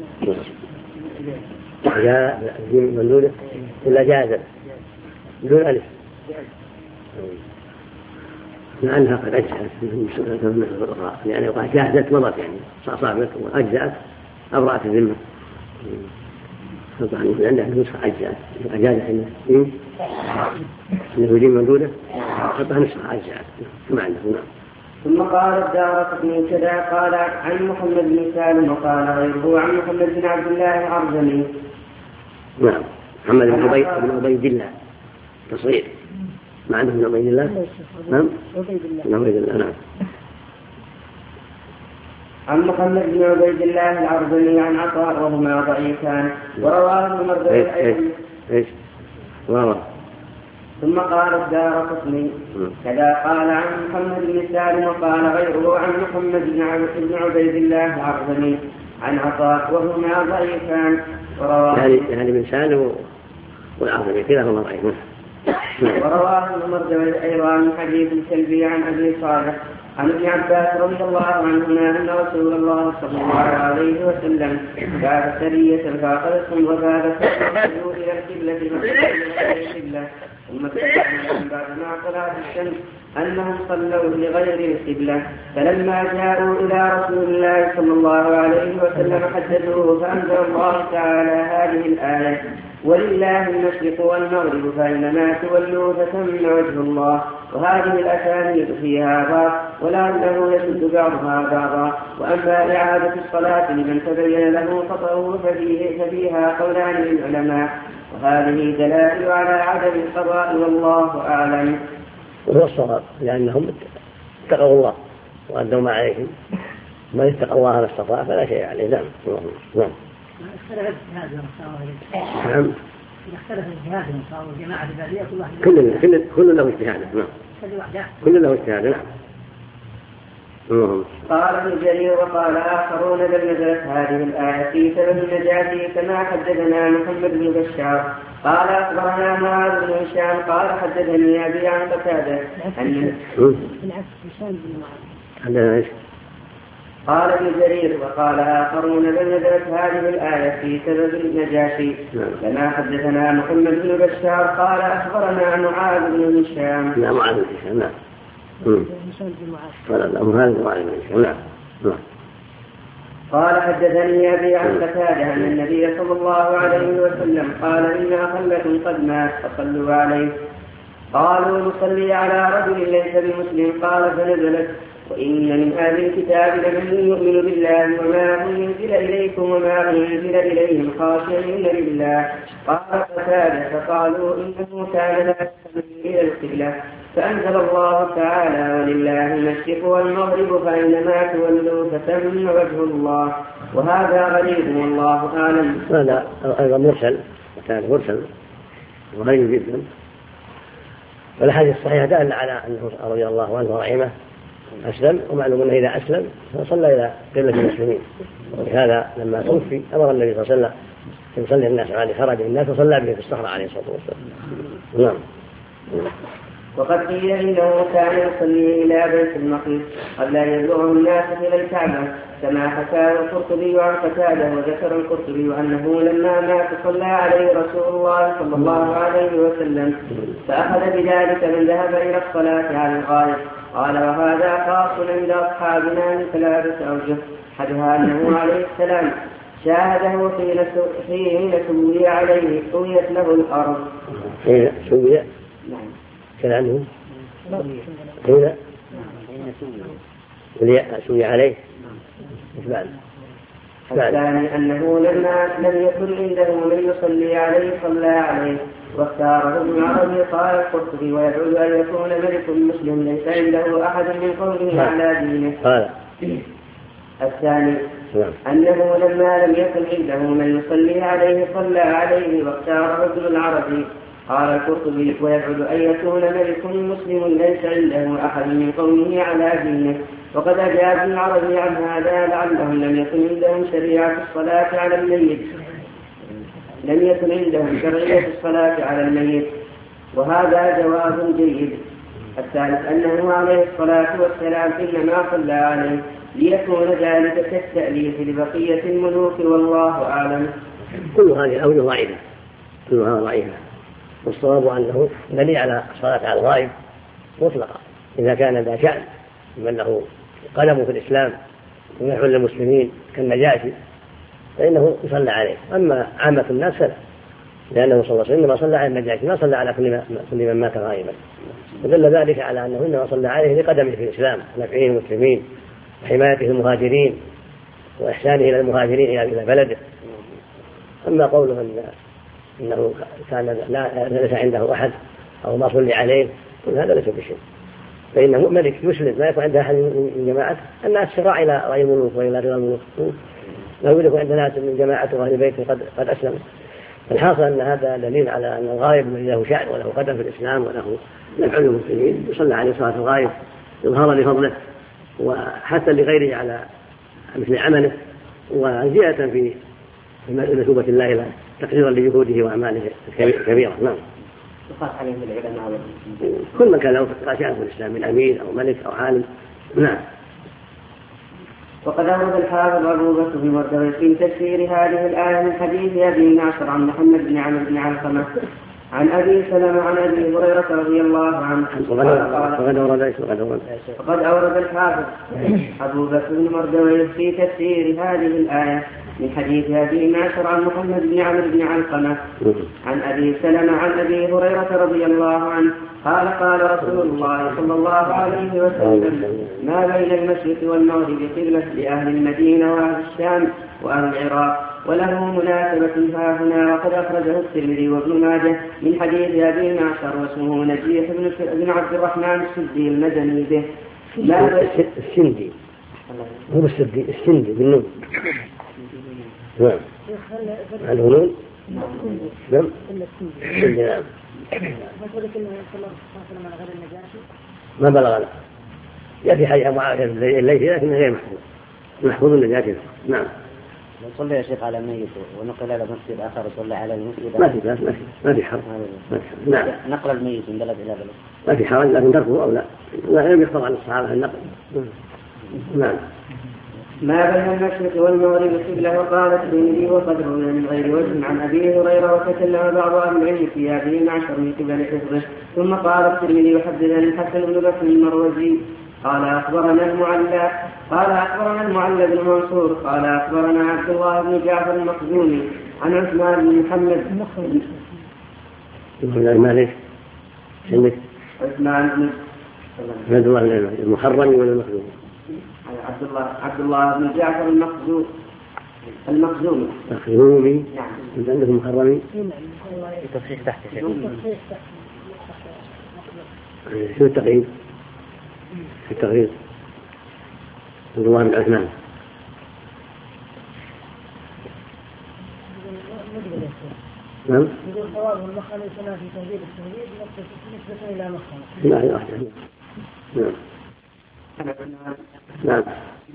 جاء من دونه إلا جازت دون ألف لأنها قد أجزأت من الأخرى يعني قد جازت مضت يعني أصابت وأجزأت أبرأت الذمة. طبعا عندها نسخة أجزأت أجازت إنه يجيب من دونه حطها نسخة أجزأت كما عنده. نعم. ثم قال الدارقطني كذا قال عن محمد بن سالم وقال غيره عن محمد بن عبد الله العرزمي. نعم محمد بن عبيد الله تصغير ما عنده بن عبيد الله. نعم بن عبيد الله. نعم عن محمد بن عبيد الله العرزمي عن عطاء وهما ضعيفان ورواه المردوي ايش رواه. ثم قال الدارقطني كذا قال عن محمد بن سالم وقال غيره عن محمد بن عبيد الله العرزمي عن عطاء وهما ضعيفان ورواه يعني من سالم والعرزمي كلاهما ضعيف. ورواه ابن مرجع أيضا من حديث الكلبي عن أبي صالح عن ابن عباس رضي الله عنهما أن رسول الله صلى الله عليه وسلم بعث سرية فأخذتهم وذهب فأخذوا إلى القبلة ثم تبين بعد ما طلعت الشمس أنهم صلوا لغير القبلة، فلما جاءوا إلى رسول الله صلى الله عليه وسلم حدثوه فأنزل الله تعالى هذه الآية: ولله المشرق والمغرب فإنما تولوا فثم وجه الله. وهذه الأسانيد فيها بعض ولعله يشد بعضها بعضا. وأما إعادة الصلاة لمن تبين له خطأه ففيها قولان للعلماء، وهذه دلائل على عدم القضاء والله أعلم. وهو الصواب لأنهم اتقوا الله وأدوا ما عليهم، من اتقى الله ما استطاع فلا شيء عليه. نعم. اختلف الجهاد نعم. اختلف الجهاد والجماعة البادية كل له اجتهاده. نعم. كل له اجتهاده. نعم. قال ابن جرير وقال آخرون بل نزلت هذه الآية في سبب النجاة كما حدثنا محمد بن بشار قال أخبرنا معاذ بن هشام قال حدثني أبي عن قتادة قال ابن جرير وقال آخرون بل نزلت هذه الآية في سبب النجاشي كما حدثنا محمد بن بشار قال أخبرنا معاذ بن هشام. لا معاذ بن هشام. نعم. قال حدثني أبي عن قتادة أن النبي صلى الله عليه وسلم قال إن أخلكم قد مات فصلوا عليه. قالوا نصلي على رجل ليس بمسلم قال فنزلت: وإن من أهل الكتاب لمن يؤمن بالله وما أنزل إليكم وما أنزل إليهم خاشعين لله. قال قتادة فقالوا إنه كان لا يستمع إلى القبلة، فأنزل الله تعالى: ولله المشرق والمغرب فإنما تولوا فثم وجه الله. وهذا غريب والله أعلم. هذا أيضا مرسل، وكان مرسل وغريب جدا. والحديث الصحيح دل على أنه رضي الله عنه ورحمه أسلم، ومعلوم أنه إذا أسلم فصلى إلى قبلة المسلمين. ولهذا لما توفي أمر النبي صلى الله عليه وسلم يصلي الناس عليه، خرج الناس وصلى به في الصخرة عليه الصلاة والسلام. نعم. وقد قيل إنه كان يصلي إلى بيت المقدس قبل أن يبلغه الناس إلى الكعبة كما حكى القرطبي عن قتادة. وذكر القرطبي أنه لما مات صلى عليه رسول الله صلى الله عليه وسلم، فأخذ بذلك من ذهب إلى الصلاة على الغائب. قال: وهذا خاص عند أصحابنا من ثلاثة أوجه. أحدها أنه عليه السلام شاهده حين سوي عليه سويت له الأرض. حين سوي؟ نعم. كان عنه حين سوي عليه. الثاني أنه لم يكن عنده من يصلي عليه صلى عليه، واختاره ابن عربي. قال القرطبي: ويدعو أن يكون ملك مسلم ليس عنده أحد من قومه على دينه. الثاني أنه لما لم يكن عنده من يصلي عليه صلى عليه، واختاره ابن العربي. قال القرطبي: ويبعد أن يكون ملك مسلم ليس عنده أحد من قومه على دينه. وقد أجاب ابن العربي عن هذا لعلهم لم يكن عندهم شريعة الصلاة على الميت. وهذا جواب جيد. الثالث أنه عليه الصلاة والسلام إنما صلى عليه ليكون ذلك كالتأليف لبقية الملوك والله أعلم. كل هذه الأوجه ضعيفة، كلها ضعيفة. والصواب أنه دليل على الصلاة على الغائب مطلقا إذا كان ذا شأن من له قدم في الإسلام ونحو للمسلمين كالنجاشي فإنه يصلى عليه. أما عامة الناس فلا، لأنه صلى الله عليه وسلم صلى على النجاشي ما صلى على كل من مات غائبا. ودل ذلك على أنه إنما صلى عليه لقدمه في الإسلام ونفعه المسلمين وحمايته المهاجرين وإحسانه إلى المهاجرين إلى بلده. أما قوله إنه كان ليس عنده أحد أو ما صلي عليه، كل هذا ليس بشيء، فإنه ملك مسلم لا يكون عنده أحد من جماعته. الناس سراع إلى غير الملوك وإلى غير الملوك، لو يكون عند ناس من جماعته وأهل بيته قد أسلم. الحاصل أن هذا دليل على أن الغائب الذي له شأن وله قدم في الإسلام وله نفع للمسلمين يصلى عليه صلاة الغائب إظهارا لفضله وحتى لغيره على مثل عمله وزيادة في مثوبة الله له تقديرا لجهوده وأعماله الكبيرة. نعم. يقاس عليهم العلماء كل من كان له شأن في الإسلام من أمير أو ملك أو عالم. نعم. وقد أورد الحافظ أبو بكر بن مردوي في تفسير هذه الآية من حديث أبي ناصر عن محمد بن عمرو بن علقمة عن أبي سلمة عن أبي هريرة رضي الله عنه. وقد أورد الحافظ أبو بكر بن مردوي في تفسير هذه الآية من حديث أبي ناصر عن محمد بن عمرو بن علقمة عن أبي سلمة عن أبي هريرة رضي الله عنه قال قال رسول الله صلى الله عليه وسلم ما بين المشرق والمغرب قبلة لأهل المدينة وأهل الشام وأهل العراق وله مناسبة ها هنا. وقد أخرجه الترمذي وابن ماجه من حديث أبي ناصر واسمه نجيح بن عبد الرحمن السدي المدني به. السندي هو السندي بالنون. نعم. الهنون. نعم. نعم. ما بلغنا يأتي حديث معاوية الليثي لكن غير محفوظ النجاشي. نعم. لو صلى يا شيخ على ميت ونقل إلى مسجد آخر وصلى على المسجد ما في بأس ما في حرج. نعم. نقل الميت من بلد إلى بلد ما في حرج لكن تركه أو لا يخطر عن الصحابة النقل. نعم. ما بين المشرق والمغرب قبلة. وقال الترمذي وقد روي من غير وجه عن أبي هريرة وتكلم بعض أهل العلم في هذه العشر من قبل حفظه. ثم قال الترمذي وحدثنا الحسن بن بكر المروزي قال أخبرنا المعلى بن منصور قال أخبرنا عبد الله بن جعفر المخزومي عن عثمان بن محمد عثمان بن المحرمي ولا المخزومي؟ عبد الله بن جعفر المخزومي. نعم. أنت عندك المحرمي؟ تصحيح تحت. شو التقييد؟ في التغرير عبد الله بن عثمان. نعم. الصواب والمخرج كما في تهذيب التهذيب نسبة إلى مخرج. نعم.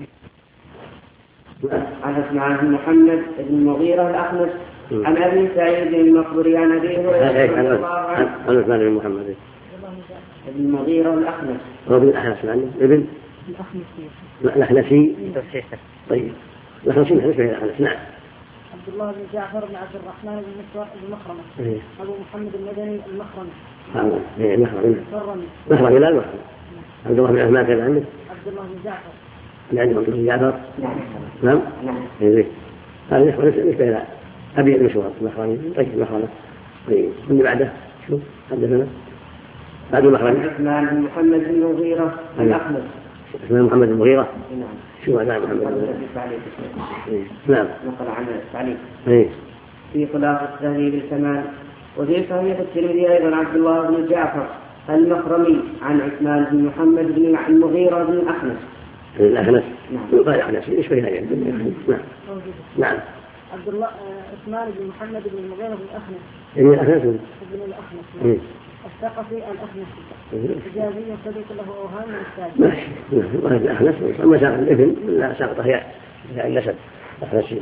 عن عثمان بن محمد بن المغيرة الأخنس عن أبي سعيد المقبري عن أبي هريرة رضي الله عنه. عن عثمان بن محمد بن المغيرة الأخنس. هو بن الأحنس ابن الأحنسي. طيب الأحنسي نسبة إلى الأحنس. نعم. عبد الله بن جعفر بن عبد الرحمن بن المخرمي. أبو محمد المدني المخرمي. مخرمي لا المخرمي. عبد الله بن عثمان كان عندك؟ عبد الله بن جعفر. عندك عبد الله بن جعفر؟ نعم. هذا نسبة إلى أبي المشوار المخرمي. طيب المخرمي. طيب من بعده شو حدثنا؟ بعد المخرمي. عثمان بن محمد بن المغيرة الأخنس. عثمان محمد بن المغيرة. نعم. شو هذا محمد؟ نعم. نقل عن التعليق. إيه. في خلاصة التهذيب الكمال. وفي صحيح الترمذي أيضا عبد الله بن جعفر المخرمي عن عثمان بن محمد بن المغيرة بن الأخنس. الأخنس. نعم. قال الأخنس إيش بين هذين؟ نعم. نعم. عبد الله عثمان بن محمد بن المغيرة بن الأخنس. ابن الأخنس. ابن الأخنس. الثقفي الأخنس. إجازي صديق له أوهام من ماشي. نعم. الأخنس ما ساق الابن لا ساقط هي النسب الأخنسي.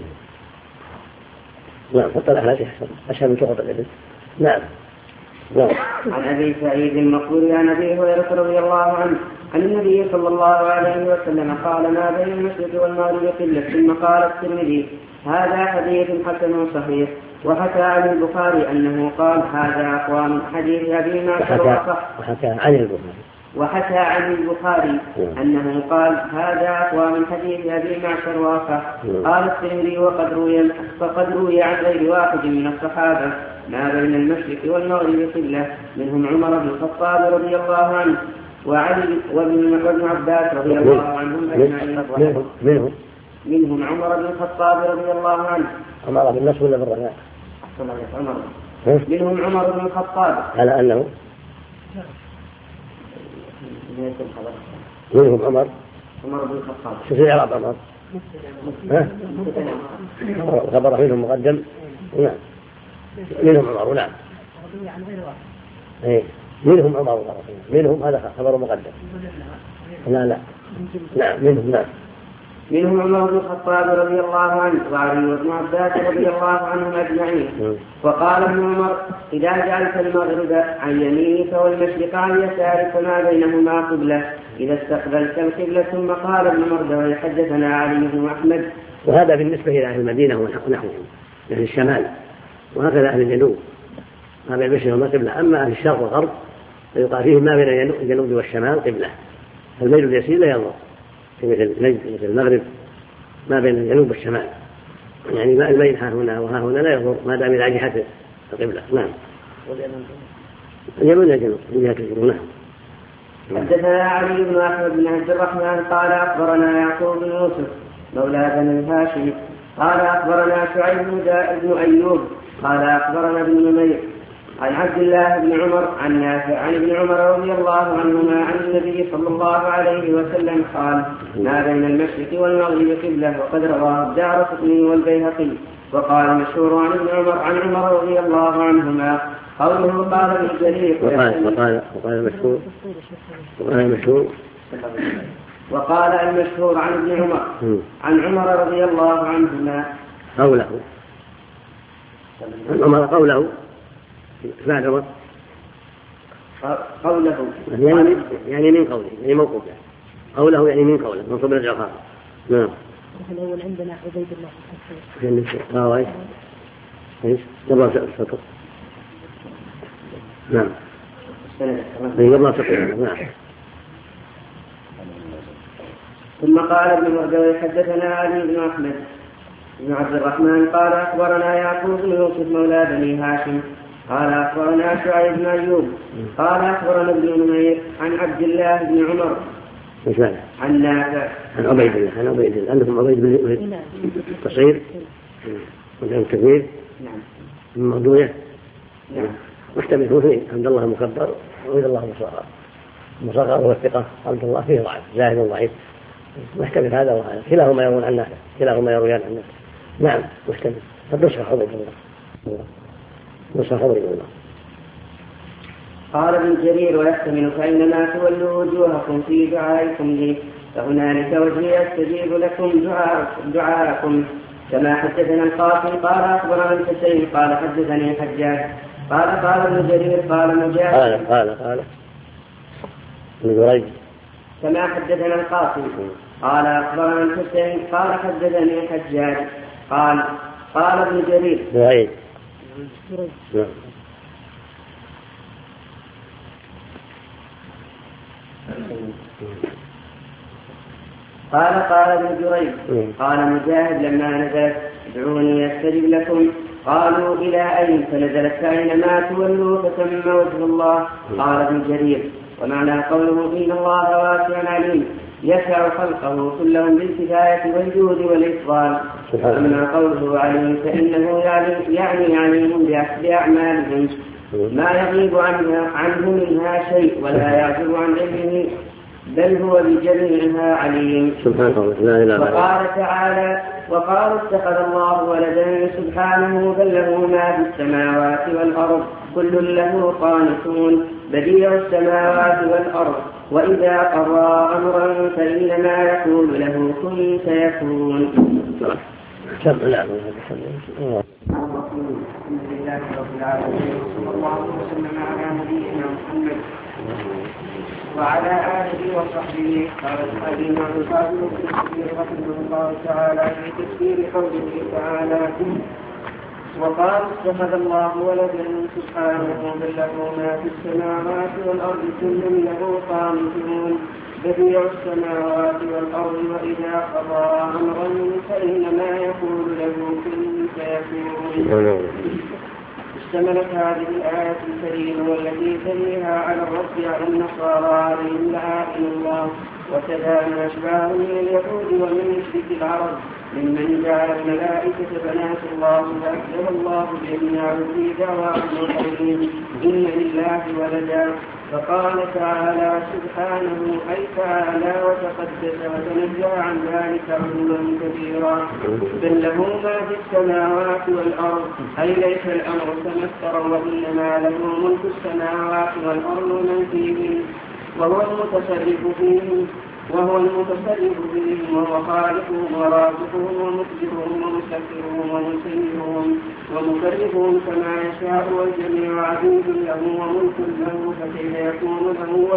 نعم. حتى الأخنس أشهر من سقط الابن. نعم. عن أبي سعيد المقبري عن أبي هريرة رضي الله عنه عن النبي صلى الله عليه وسلم قال ما بين المشرق والمغرب قلة. ثم قال الترمذي هذا حديث حسن صحيح. وحكى عن البخاري أنه قال هذا أقوى من حديث أبي ناصر. وحكى عن البخاري أنه قال هذا أقوى من حديث أبي معشر وأصح. قال الترمذي فقد روي عن غير واحد من الصحابة ما بين المشرق والمغرب قلة منهم عمر بن الخطاب رضي الله عنه وعلي وابن عباس رضي الله عنهم أجمعين. منهم عمر بن الخطاب رضي الله عنه. عمر بن النصر ولا بالرجاء؟ منهم عمر بن الخطاب على أنه منهم عمر بن الخطاب. شو في إعراب عمر؟ خبر منهم مقدم. نعم. منهم عمر. نعم. منهم عمر. منهم هذا خبر مقدم. لا نعم منهم. نعم. منهم عمر بن الخطاب رضي الله عنه وعلي بن عباس رضي الله عنهم أجمعين. وقال ابن عمر: إذا جعلت المغرب عن يمينك والمشرق عن يسارك فما بينهما قبلة إذا استقبلت القبلة. ثم قال ابن مردوي: حدثنا علي بن أحمد. وهذا بالنسبة إلى أهل المدينة ونحوهم أهل الشمال، وهكذا أهل الجنوب ما بين المشرق والمغرب. أما أهل الشرق والغرب فيقال فيهم ما بين الجنوب والشمال قبلة، فالميل اليسير لا ينظر في مثل المغرب ما بين الجنوب والشمال، يعني ما الميل ها هنا وها هنا لا ينظر ما دام إلى جهة القبلة. نعم. اليمن الجنوب من جهة الجنوب. نعم. حدثنا علي بن أحمد بن عبد الرحمن قال أخبرنا يعقوب بن يوسف مولى بني هاشم قال أخبرنا شعيب بن أيوب قال أخبرنا ابن نمير عن عبد الله بن عمر عن نافع عن ابن عمر رضي الله عنهما عن النبي صلى الله عليه وسلم قال: ما بين المشرق والمغرب قبلة. وقد رواه الدارقطني والبيهقي. وقال المشهور عن ابن عمر عن عمر رضي الله عنهما قوله: قال ابن جرير. وقال المشهور عن ابن عمر عن عمر رضي الله عنهما قوله بعد عمر قوله يعني من قوله يعني موقوف قوله يعني من قوله منصوب رجع خاطر. نعم. الأول عندنا عبيد الله ايش قبل السطر. نعم قبل السطر. نعم. ثم قال ابن مردوي: حدثنا علي بن أحمد بن عبد الرحمن قال أخبرنا يعقوب بن يوسف مولى بني هاشم قال أخبرنا شعيب بن أيوب قال أخبرنا ابن نمير عن عبد الله بن عمر عن نافع عن عبيد الله عندكم عبيد بن تصغير وعندهم كبير موضوعه محتمل هو اثنين: عبد الله مكبر وعبد الله مصغر هو الثقة عبد الله فيه ضعف زاهد ضعيف محتمل هذا وهذا كلاهما يروون عن نافع كلاهما يرويان عن نافع. نعم محتمل. قد نصح عبيد الله قال ابن جرير: ويحتمل فإنما تولوا وجوهكم في دعائكم لي فهنالك وجهي أستجيب لكم دعاءكم. كما حدثنا القاسم قال أخبرنا الحسين قال حدثني الحجاج قال ابن جرير قال مجاهد كما حدثنا القاسم قال أخبرنا الحسين قال حدثني الحجاج قال ابن جرير قال ابن جريج قال مجاهد: لما نزلت ادعوني يستجب لكم قالوا: إلى أين؟ فنزلت: فأينما تولوا فثم وجه الله. قال ابن جرير: ومعنى قوله: إن الله واسع عليم يسع خلقه كلهم بالكفاية والجود والإفضال. أما قوله عليم فإنه يعني عليم بأعمالهم ما يغيب عنه منها شيء ولا يعزب عن علمه بل هو بجميعها عليم. وقال تعالى: وقالوا اتخذ الله ولدا سبحانه بل له ما في السماوات والأرض كل له قانتون بديع السماوات والأرض وإذا قضى أمرا فإنما يقول له كن فيكون. الحمد لله رب العالمين صلى الله وسلم على نبينا محمد وعلى آله وصحبه. قال الإمام الفاضل بن كثير رحمه الله تعالى في تفسير قوله تعالى: وقال اتخذ الله ولدا سبحانه بل له ما في السماوات والأرض كل له قانتون بديع السماوات والأرض وإذا قضى أمرا فإنما يقول له كن فيكون. اشتملت هذه الآية الكريمة والتي تليها على الرد على النصارى عليهم لعائن الله وكذا ما أشباه من اليهود ومن مشرك العرب ممن جعل الملائكة بنات الله فأكثر الله جميعا في دعواهم وقولهم إن لله ولدا. فقال تعالى سبحانه أي تعالى وتقدس وتنزه عن ذلك علوا كبيرا بل له ما في السماوات والأرض أي ليس الأمر كما افترى وإنما له ملك السماوات والأرض من فيهن وهو المتصرف فيهن وهو المتصرف بهم وهو خالقهم ورازقهم ومقدرهم ومسخرهم ومسيرهم ومفرقهم كما يشاء، والجميع عبيد له وملك له، فكيف يكون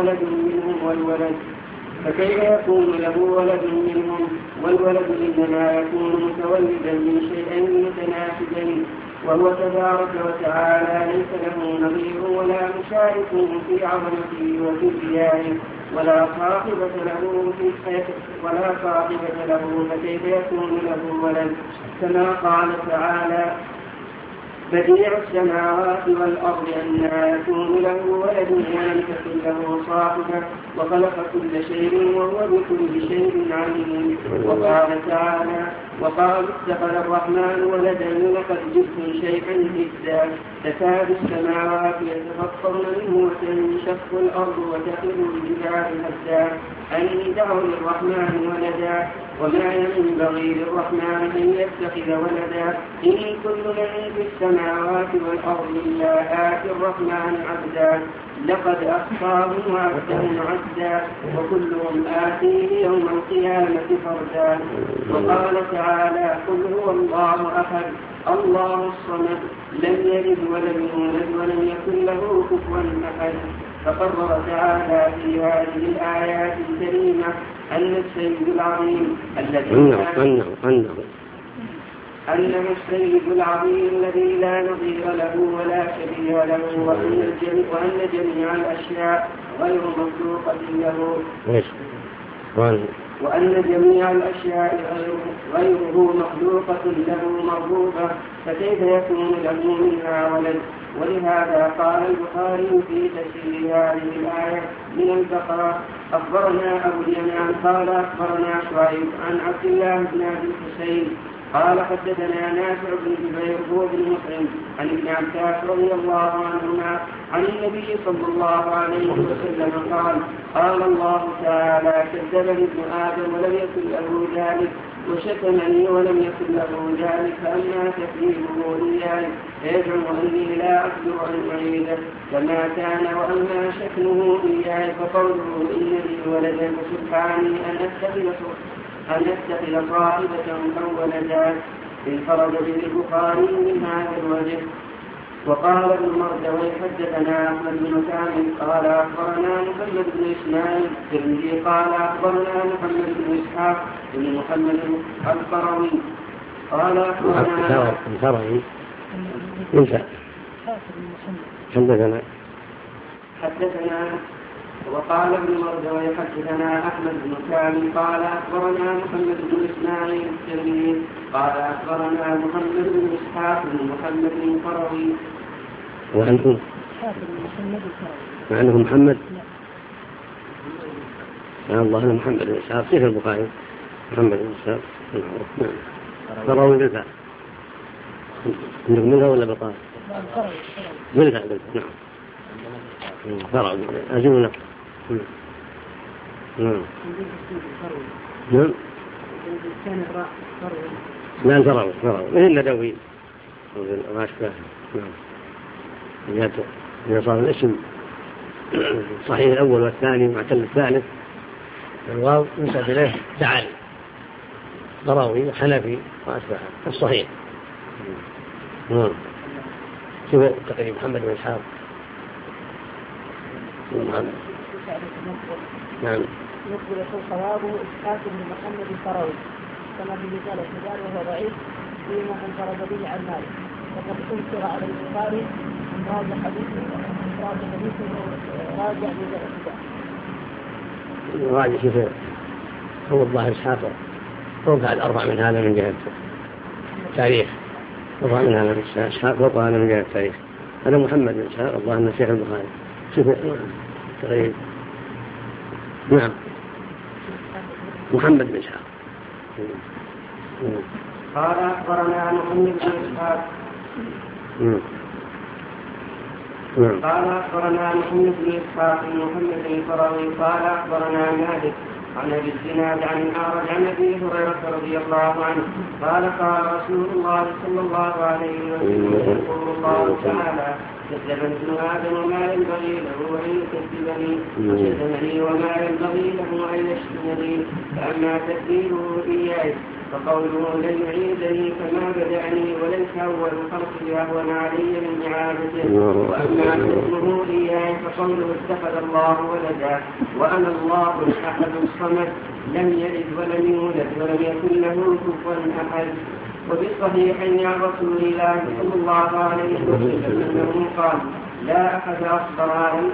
له ولد منهم والولد إنما يكون متولدا من شيئين متناسبين، وهو تبارك وتعالى ليس له نظير ولا مشارك في عظمته وكبريائه ولا صاحبة له فكيف يكون له ولد، كما قال تعالى: بديع السماوات والأرض أنى يكون له ولد ولم تكن له صاحبة وخلق كل شيء وهو بكل شيء عليم. وقال تعالى: وقالوا اتخذ الرحمن ولدا لقد جئتم شيئا إدا، تكاد السماوات يتفطرن منه وتنشق الأرض وتخر الجبال هدا أن دعوا للرحمن ولدا وما ينبغي للرحمن أن يتخذ ولدا إن كل من في السماوات والأرض إلا آتي الرحمن عبدا لقد أحصاهم وعدهم عدا وكلهم آتيه يوم القيامة فردا. وقال تعالى: قل هو الله أحد الله الصمد لم يلد ولم يولد ولم يكن له كفوا أحد. فقرر تعالى في هذه الآيات الكريمة أن السيد العظيم الذي لا نظير له ولا شبيه له، وأن جميع الأشياء غير مخلوقة له، وأن جميع الأشياء غيره مخلوقة له مرغوبة، فكيف يكون له منها ولد؟ ولهذا قال البخاري في تفسير هذه الآية من البقرة: أخبرنا أبو اليمان قال أخبرنا شعيب عن عبد الله بن أبي الحسين قال حدثنا نافع بن جبير هو بن مسلم عن ابن عباس رضي الله عنهما عن النبي صلى الله عليه وسلم قال الله تعالى: كذبني ابن آدم ولم يكن له ذلك وشتمني ولم يكن له ذلك، فأما تكذيبه إياي فيزعم أني لا أقدر أن أعيده كما كان، وأما شتمه إياي فقوله إن لي ولدا فسبحاني أن أتخذ صاحبة أو ولدا. انفرد به البخاري من هذا الوجه. وقال ابن مردوي حدثنا أحمد بن كامل قال أخبرنا محمد بن إسماعيل الترمذي قال أخبرنا محمد بن إسحاق بن محمد القروي قال أخبرنا حدثنا. وقال ابن مردوي حدثنا أحمد بن كامل قال أخبرنا محمد بن إسماعيل الترمذي قال أخبرنا محمد بن إسحاق بن محمد القروي. وعنده محمد الله محمد بن إسحاق في البخاري محمد بن إسحاق قروي بالفعل منها ولا بقى بالفعل نعم قروي أجلنا نعم لا القروي إلا دوي راشفة نعم إذا صار الاسم صحيح الأول والثاني معتل الثالث الواو ينسب إليه تعالي قروي حنفي وأشباهه الصحيح. شوف تقريب محمد بن إسحاق نعم يقبل صوابه إسحاق بن محمد القروي كما في رسالة الرجال وهو ضعيف فيما انفرد به عن مالك، وقد انكر على البخاري ان راجع حديثه راجع راجع شوف هو الظاهر إسحاق فوق على الأربع من هذا من جهة تاريخ، أربع من هذا إسحاق فوق هذا من جهة تاريخ. هذا محمد بن إسحاق الله أنه شيخ البخاري شوف تغيير نعم محمد بن إسحاق قال أخبرنا محمد بن إسحاق قال أخبرنا محمد بن إسحاق بن محمد القروي قال أخبرنا مالك عن أبي الزناد عن الأعرج عن أبي هريرة رضي الله عنه قال قال رسول الله صلى الله عليه وسلم يقول الله تعالى: كذب ابن آدم وما ينبغي له أن يكذبني وشتمني وما ينبغي له أن يشتمني. فأما تكذيبه إياي فقوله لن يعيدني كما بدأني وليس أول خلقي أهون علي من إعادته. وأما حكمه إياي فقوله اتخذ الله ولدا وأنا الله الأحد الصمد لم يلد ولم يولد ولم يكن له كفوا أحد. وبالصحيحين عن رسول الله صلى الله عليه وسلم أنه قال لا أحد أصبر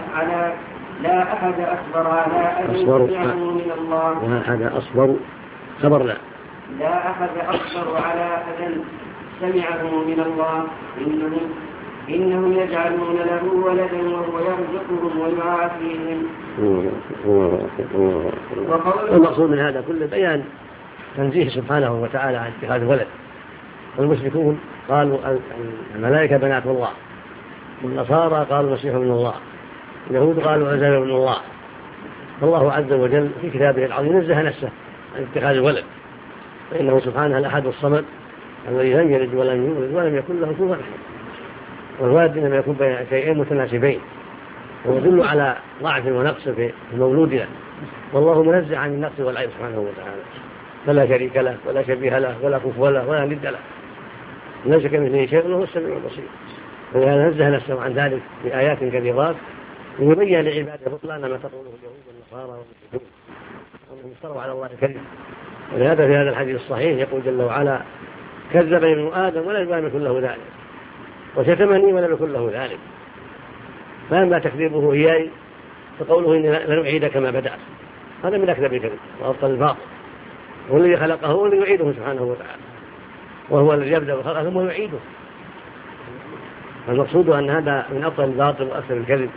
على أن يسمعه من الله. لا أحد أصبر خبر لا أحد أصبر على أذى سمعه من الله إنهم يجعلون له ولدا وهو يرزقهم ويعافيهم. المقصود من هذا كله بيان تنزيه سبحانه وتعالى عن اتخاذ ولد. المشركون قالوا الملائكة بنات الله، والنصارى قالوا المسيح ابن الله، اليهود قالوا عزير ابن الله. فالله عز وجل في كتابه العظيم نزه نفسه عن اتخاذ الولد، فإنه سبحانه الأحد الصمد الذي لم يلد ولم يولد ولم يكن له كفوا أحد. والولد إنما يكون بين شيئين متناسبين، ويدل على ضعف ونقص في المولود له، والله منزه عن النقص والعيب سبحانه وتعالى، فلا شريك له ولا شبيه له ولا كفوا له ولا ند له، ليس كمثله شيء وهو السميع البصير. ولهذا نزه نفسه عن ذلك في آيات كثيرات ليبين لعباده بطلان ما تقوله اليهود والنصارى والمشركون أنهم افتروا على الله الكذب. ولهذا في هذا الحديث الصحيح يقول جل وعلا كذبني ابن آدم ولم يكن له ذلك وشتمني ولم يكن له ذلك. فأما تكذيبه إياي فقوله إني لن أعيد كما بدأت، هذا من أكذب الكذب وأبطل الباطل. هو الذي خلقه هو الذي يعيده سبحانه وتعالى، وهو الذي يبدأ بخلقه ثم يعيده. المقصود أن هذا من أبطل الباطل وأكثر الكذب.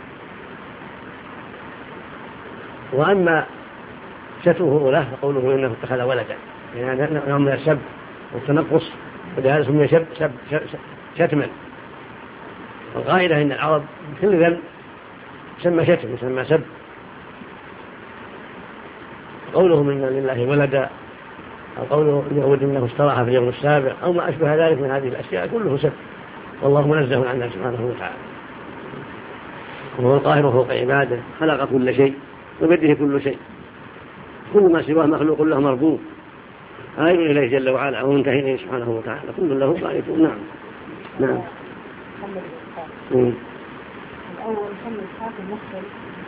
وأما شتمه له فقوله إنه اتخذ ولدا، يعني نوع من السب والتنقص، ولهذا سمي شتما. والقاعدة إن العرب كل ذنب يسمى شتم يسمى سب. قوله من لله ولدا أو قوله اليهود إنه استراح في اليوم السابع أو ما أشبه ذلك من هذه الأشياء كله سب، والله منزه عنها سبحانه وتعالى. وهو القاهر فوق عباده، خلق كل شيء وبيده كل شيء، كل ما سواه مخلوق له مربوب آير إليه جل وعلا ومنتهي إليه سبحانه وتعالى، كل له قائد. نعم. الأول محمد إسحاق المخزن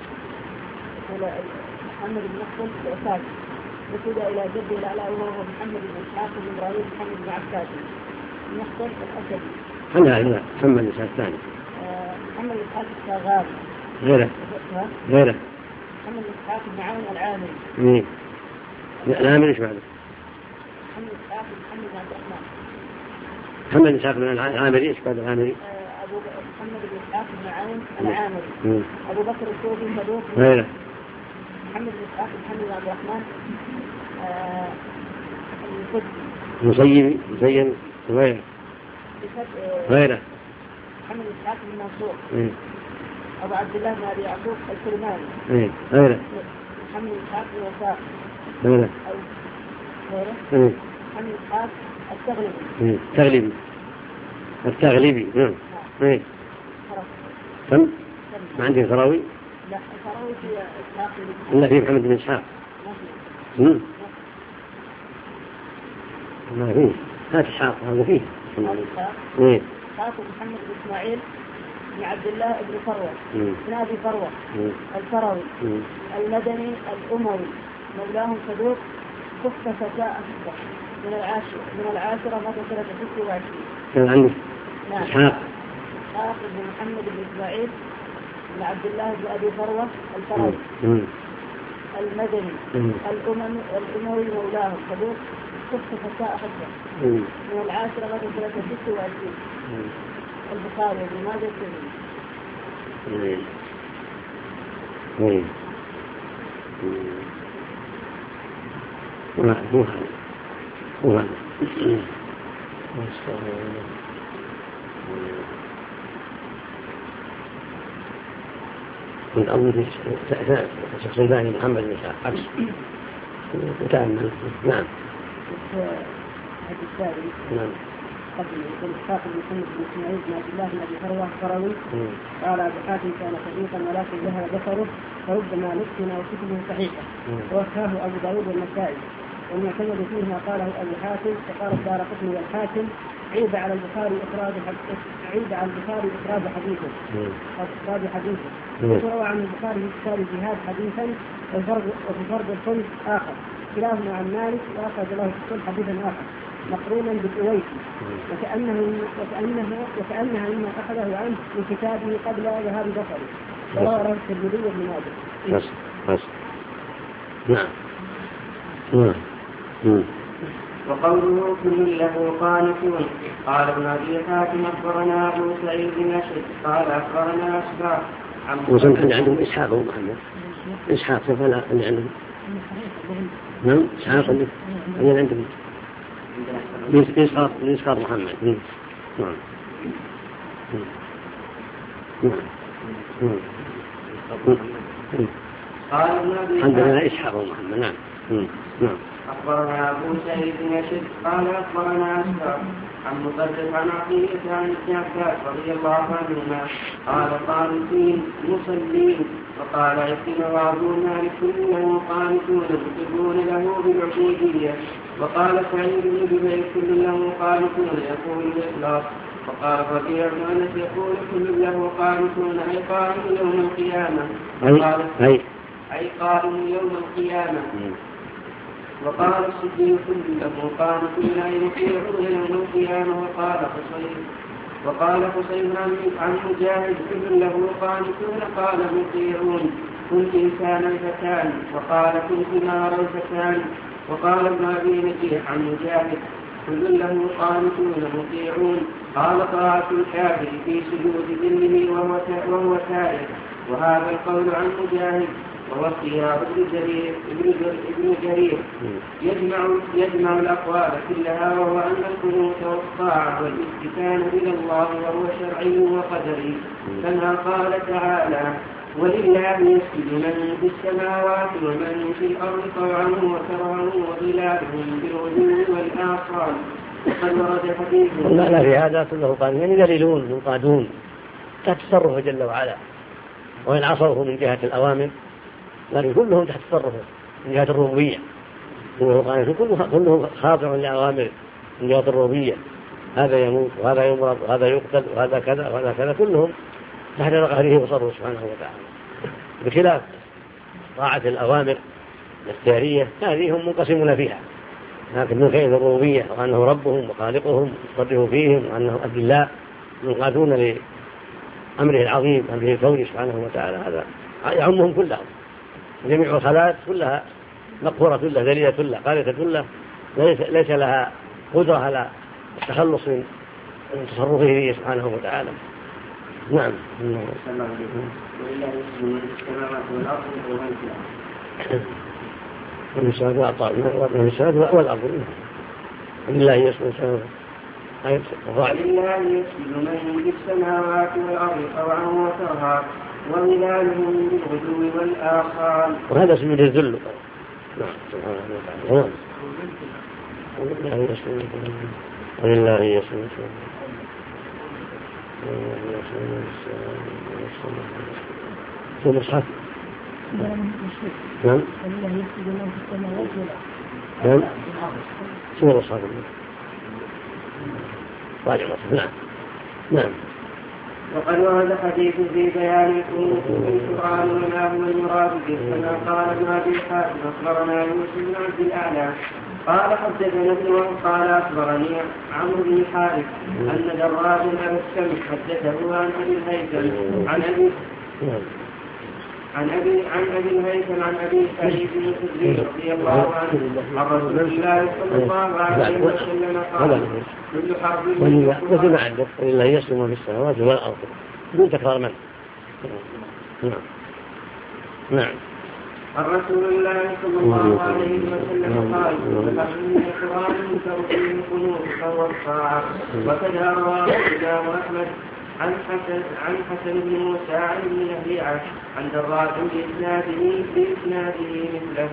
محمد بن مخزن الأساس نسب إلى جده الأعلى وهو محمد بن إسحاق بن إبراهيم محمد بن عباس المخزن الأسدي. لا محمد إسحاق الثاني. محمد إسحاق الشاغال غيره محمد إسحاق بن عون العامري. العامري إيش بعده؟ محمد إسحاق محمد بن عبد الرحمن. محمد إسحاق بن العامري إيش بعد العامري؟ أبو محمد بن إسحاق بن عون العامري. أبو بكر الصوفي صدوق. غيره محمد بن إسحاق محمد بن عبد الرحمن المسيبي زين غيره محمد بن إسحاق بن منصور. أبو عبد الله بن أبي يعقوب الكرماني. غيره محمد بن إسحاق بن وفاء. غيره محمد بن إسحاق التغلبي. نعم. كم؟ ما عندي فراوي؟ لا فراوي في إسحاق. لا في محمد بن إسحاق. ما فيه. هات إسحاق هذا فيه. إسحاق محمد بن إسماعيل بن عبد الله بن فروة بن أبي فروة الفروي المدني الأموي مولاهم صدوق كفة فتاة من العاشرة متى سنة 26. كان عندك إسحاق بن محمد بن إسماعيل بن عبد الله بن أبي فروة الفروي المدني الأموي مولاهم صدوق كفة فتاة من العاشرة متى سنة 26. البخاري بماذا من أول شخص ثاني محمد بن إسحاق عكس وتأمل. نعم. نعم. قبل يقول إسحاق بن محمد بن إسماعيل بن عبد الله بن أبي فروة القروي قال أبو حاتم كان صديقا ولكن ذهب بصره فربما لقنا وكتبه صحيحة ووفاه أبو داود والنسائي والمعتمد فيه ما قاله أبو حاتم فقال الدارقطني والحاكم عيب على البخاري إخراج حديثه وروى عن البخاري في كتاب الجهاد حديثا وفي فرض الخمس آخر كلاهما عن مالك وأخرج له في كل حديثا آخر مقرونا بالأويسي وكأنها مما أخذه عنه من كتابه قبل ذهاب بصره وروى الترمذي بن ماجه. نعم. وقوله كل له قانتون. قال ابن أبي حاتم أخبرنا أبو سعيد بن أشرف قال أخبرنا أشباه وسمع اللي عندهم إسحاق ومحمد إسحاق فلا اللي عندهم نعم إسحاق اللي عندهم إسحاق محمد نعم عندنا إسحاق ومحمد نعم. أخبرنا أبو سعيد بن يشد قال أخبرنا أشباه عن مصدق عن عقيلة عن ابن عباس رضي الله عنهما قال قانتين مصلين وقال عكرمة وأبو مالك كلهم قانتون يقرون له بالعبودية وقال سعيد بن جبير كل له قانتون يقول الإخلاص وقال ربيع بن أنس يقول كل له قانتون أي قائم يوم القيامة أي قائم يوم القيامة. وقال الصديق كل له قانتون أي يطيعون يوم القيامة. وقال حسين عن مجاهد كل له قانتون قال مطيعون كنت إنسانا فتان وقال كنت نارا فتان. وقال ابن أبي نجيح عن مجاهد كل له قانتون مطيعون قال طاعة الكافر في سجود ذله وهو تائب. وهذا القول عن مجاهد وهو اختيار ابن جرير يجمع الأقوال كلها وهو أن القنوت والطاعة والاستكان إلى الله وهو شرعي وقدري كما قال تعالى ولله يسجد من في السماوات ومن في الأرض طوعا وكرها وظلالهم بالغدو والآصال. وقد ورد حديث لا في هذا كله قال يعني يذللون ينقادون تحت تصرفه جل وعلا وإن عصوه من جهة الأوامر لكن كلهم تحت تصرفه من جهة الربوبية كلهم خاضع لأوامر من جهة الربوبية هذا يموت وهذا يمرض وهذا يقتل وهذا كذا وهذا كذا كلهم تحت قهره وصرفه سبحانه وتعالى بخلاف طاعة الأوامر الاختيارية هذه هم منقسمون فيها لكن من خير الربوبية وأنه ربهم وخالقهم يصرف فيهم وأنه أدلاء منقادون لأمره العظيم أمره الكوني سبحانه وتعالى هذا يعمهم كلهم جميع الخلائق كلها مقهورة كلها ذليلة كلها قادرة كلها ليس لها قدرة على التخلص من تصرفه فيه سبحانه وتعالى. نعم. والسماوات والأرض لله يسجد من في السماوات والأرض طوعا وكرها وظلالهم بالغدو والآصال. وهذا اسمه الذل. نعم سبحانه وتعالى. ولله يسجد في المصحف. نعم. نعم. شنو المصحف؟ راجع مصحف. نعم. وقد ورد حديث في بيان القنوت في القرآن وما هو المراد به كما قال ابن أبي حاتم أخبرنا يوسف بن عبد الأعلى قال حدثنا ابن وهب قال أخبرني عمرو بن الحارث أن دراج أبا الشمس حدثه عن أبي الهيثم عن أبي الهيثم عن أبي سعيد بن الخدري رضي الله عنه عن رسول الله صلى الله عليه وسلم قال كل حرب وزن عندك ولله يسلم في السماوات والأرض بدون تكرار من. نعم. عن رسول الله صلى الله عليه وسلم قال فإن القرآن ينكر فيه القنوت فهو الطاعة. وكذا رواه الإمام أحمد عن حسن بن موسى عن ابن لهيعة عن دراج بإسناده مثله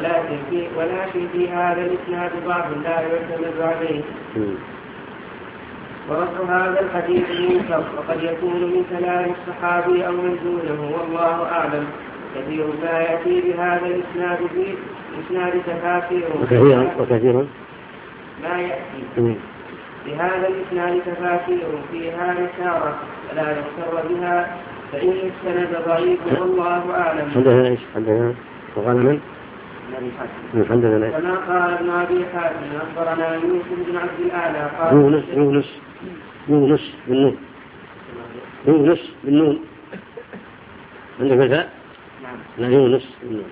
ولكن في هذا الإسناد بعض لا يعتمد عليه. ورد هذا الحديث منكر وقد يكون من كلام الصحابي أو منزوله والله أعلم. كثير ما يأتي بهذا الإسناد في إسناد تفاسير وكثير ما يأتي بهذا الإسناد تفاسير فيها رسالة فلا يغتر بها فإن السند ضعيف والله أعلم. حدثنا وقال من؟ كما قال ابن أبي حاتم أخبرنا يوسف بن عبد الأعلى قال يونس بالنون عندك الفاء؟ لا يونس بالنون.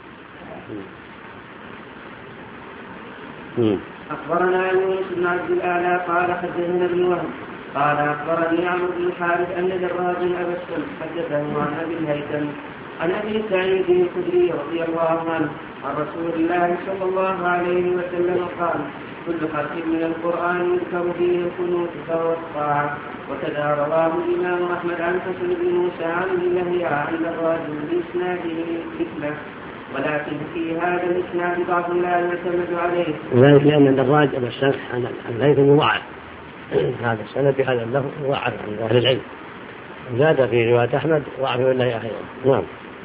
أخبرنا يونس بن عبد الأعلى قال حدثنا ابن وهب قال أخبرني عمرو بن الحارث أن دراج أبا السلم حدثه عن أبي الهيثم عن أبي سعيد الخدري رضي الله عنه عن رسول الله صلى الله عليه وسلم قال كل حرف من القرآن يذكر فيه القنوت فهو الطاعة. وكذا رواه الإمام أحمد عن حسن بن موسى عن الله عن دراج بإسناده مثله ولكن في هذا الإسناد ضعف لا يعتمد عليه. وذلك لأن دراج أبا السلم عن الهيثم يضاعف هذا السند بهذا اللفظ يضاعف عند أهل العلم. زاد في رواية أحمد ضعف الله أحيانا. نعم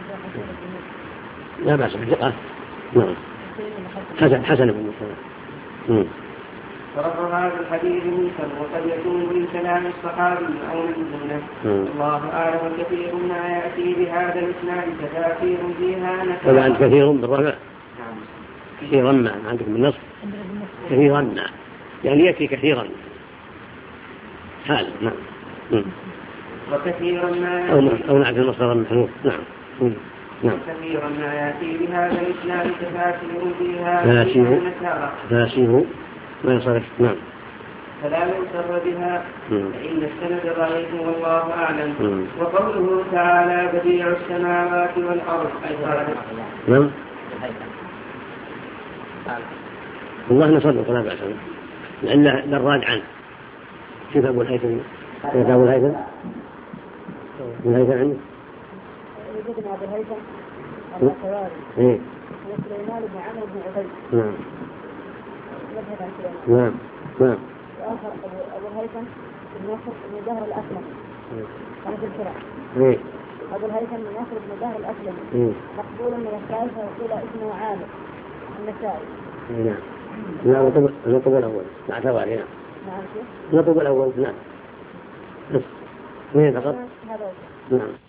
لا بأس بالثقة. نعم حسن بن موسى. فرفض هذا الحديث منكر وقد يكون من كلام الصحابي أو من دونه الله أعلم. كثير ما يأتي بهذا الإسناد تفاسير فيها نكرة. ولا أنت كثير بالرفع؟ كثيرا ما عندكم بالنصب كثيرا ما يعني يأتي كثيرا حال. نعم وكثيرا ما أو نعت المصدر المحذوف. نعم كثيرا ما يأتي بهذا الإسناد تفاسير فيها تفاسير ما يصرف. نعم فلا يغتر بها فإن السند ضعيف والله أعلم. وقوله تعالى بديع السماوات والأرض نعم والله نصدق لا بأس لأن دراج عنه. كيف أبو الهيثم عنده يوجد أبو الهيثم الخواري وسليمان بن عمرو بن عبيد. نعم وآخر أبو الهيثم بن نصر بن دهر الأسلم أنا في الشرع. أبو الهيثم بن نصر بن دهر الأسلم مقبول من الثالثة وقيل اسمه عامر النسائي. نعم نطب الأول مع توالي. نطب الأول. نعم فقط. نعم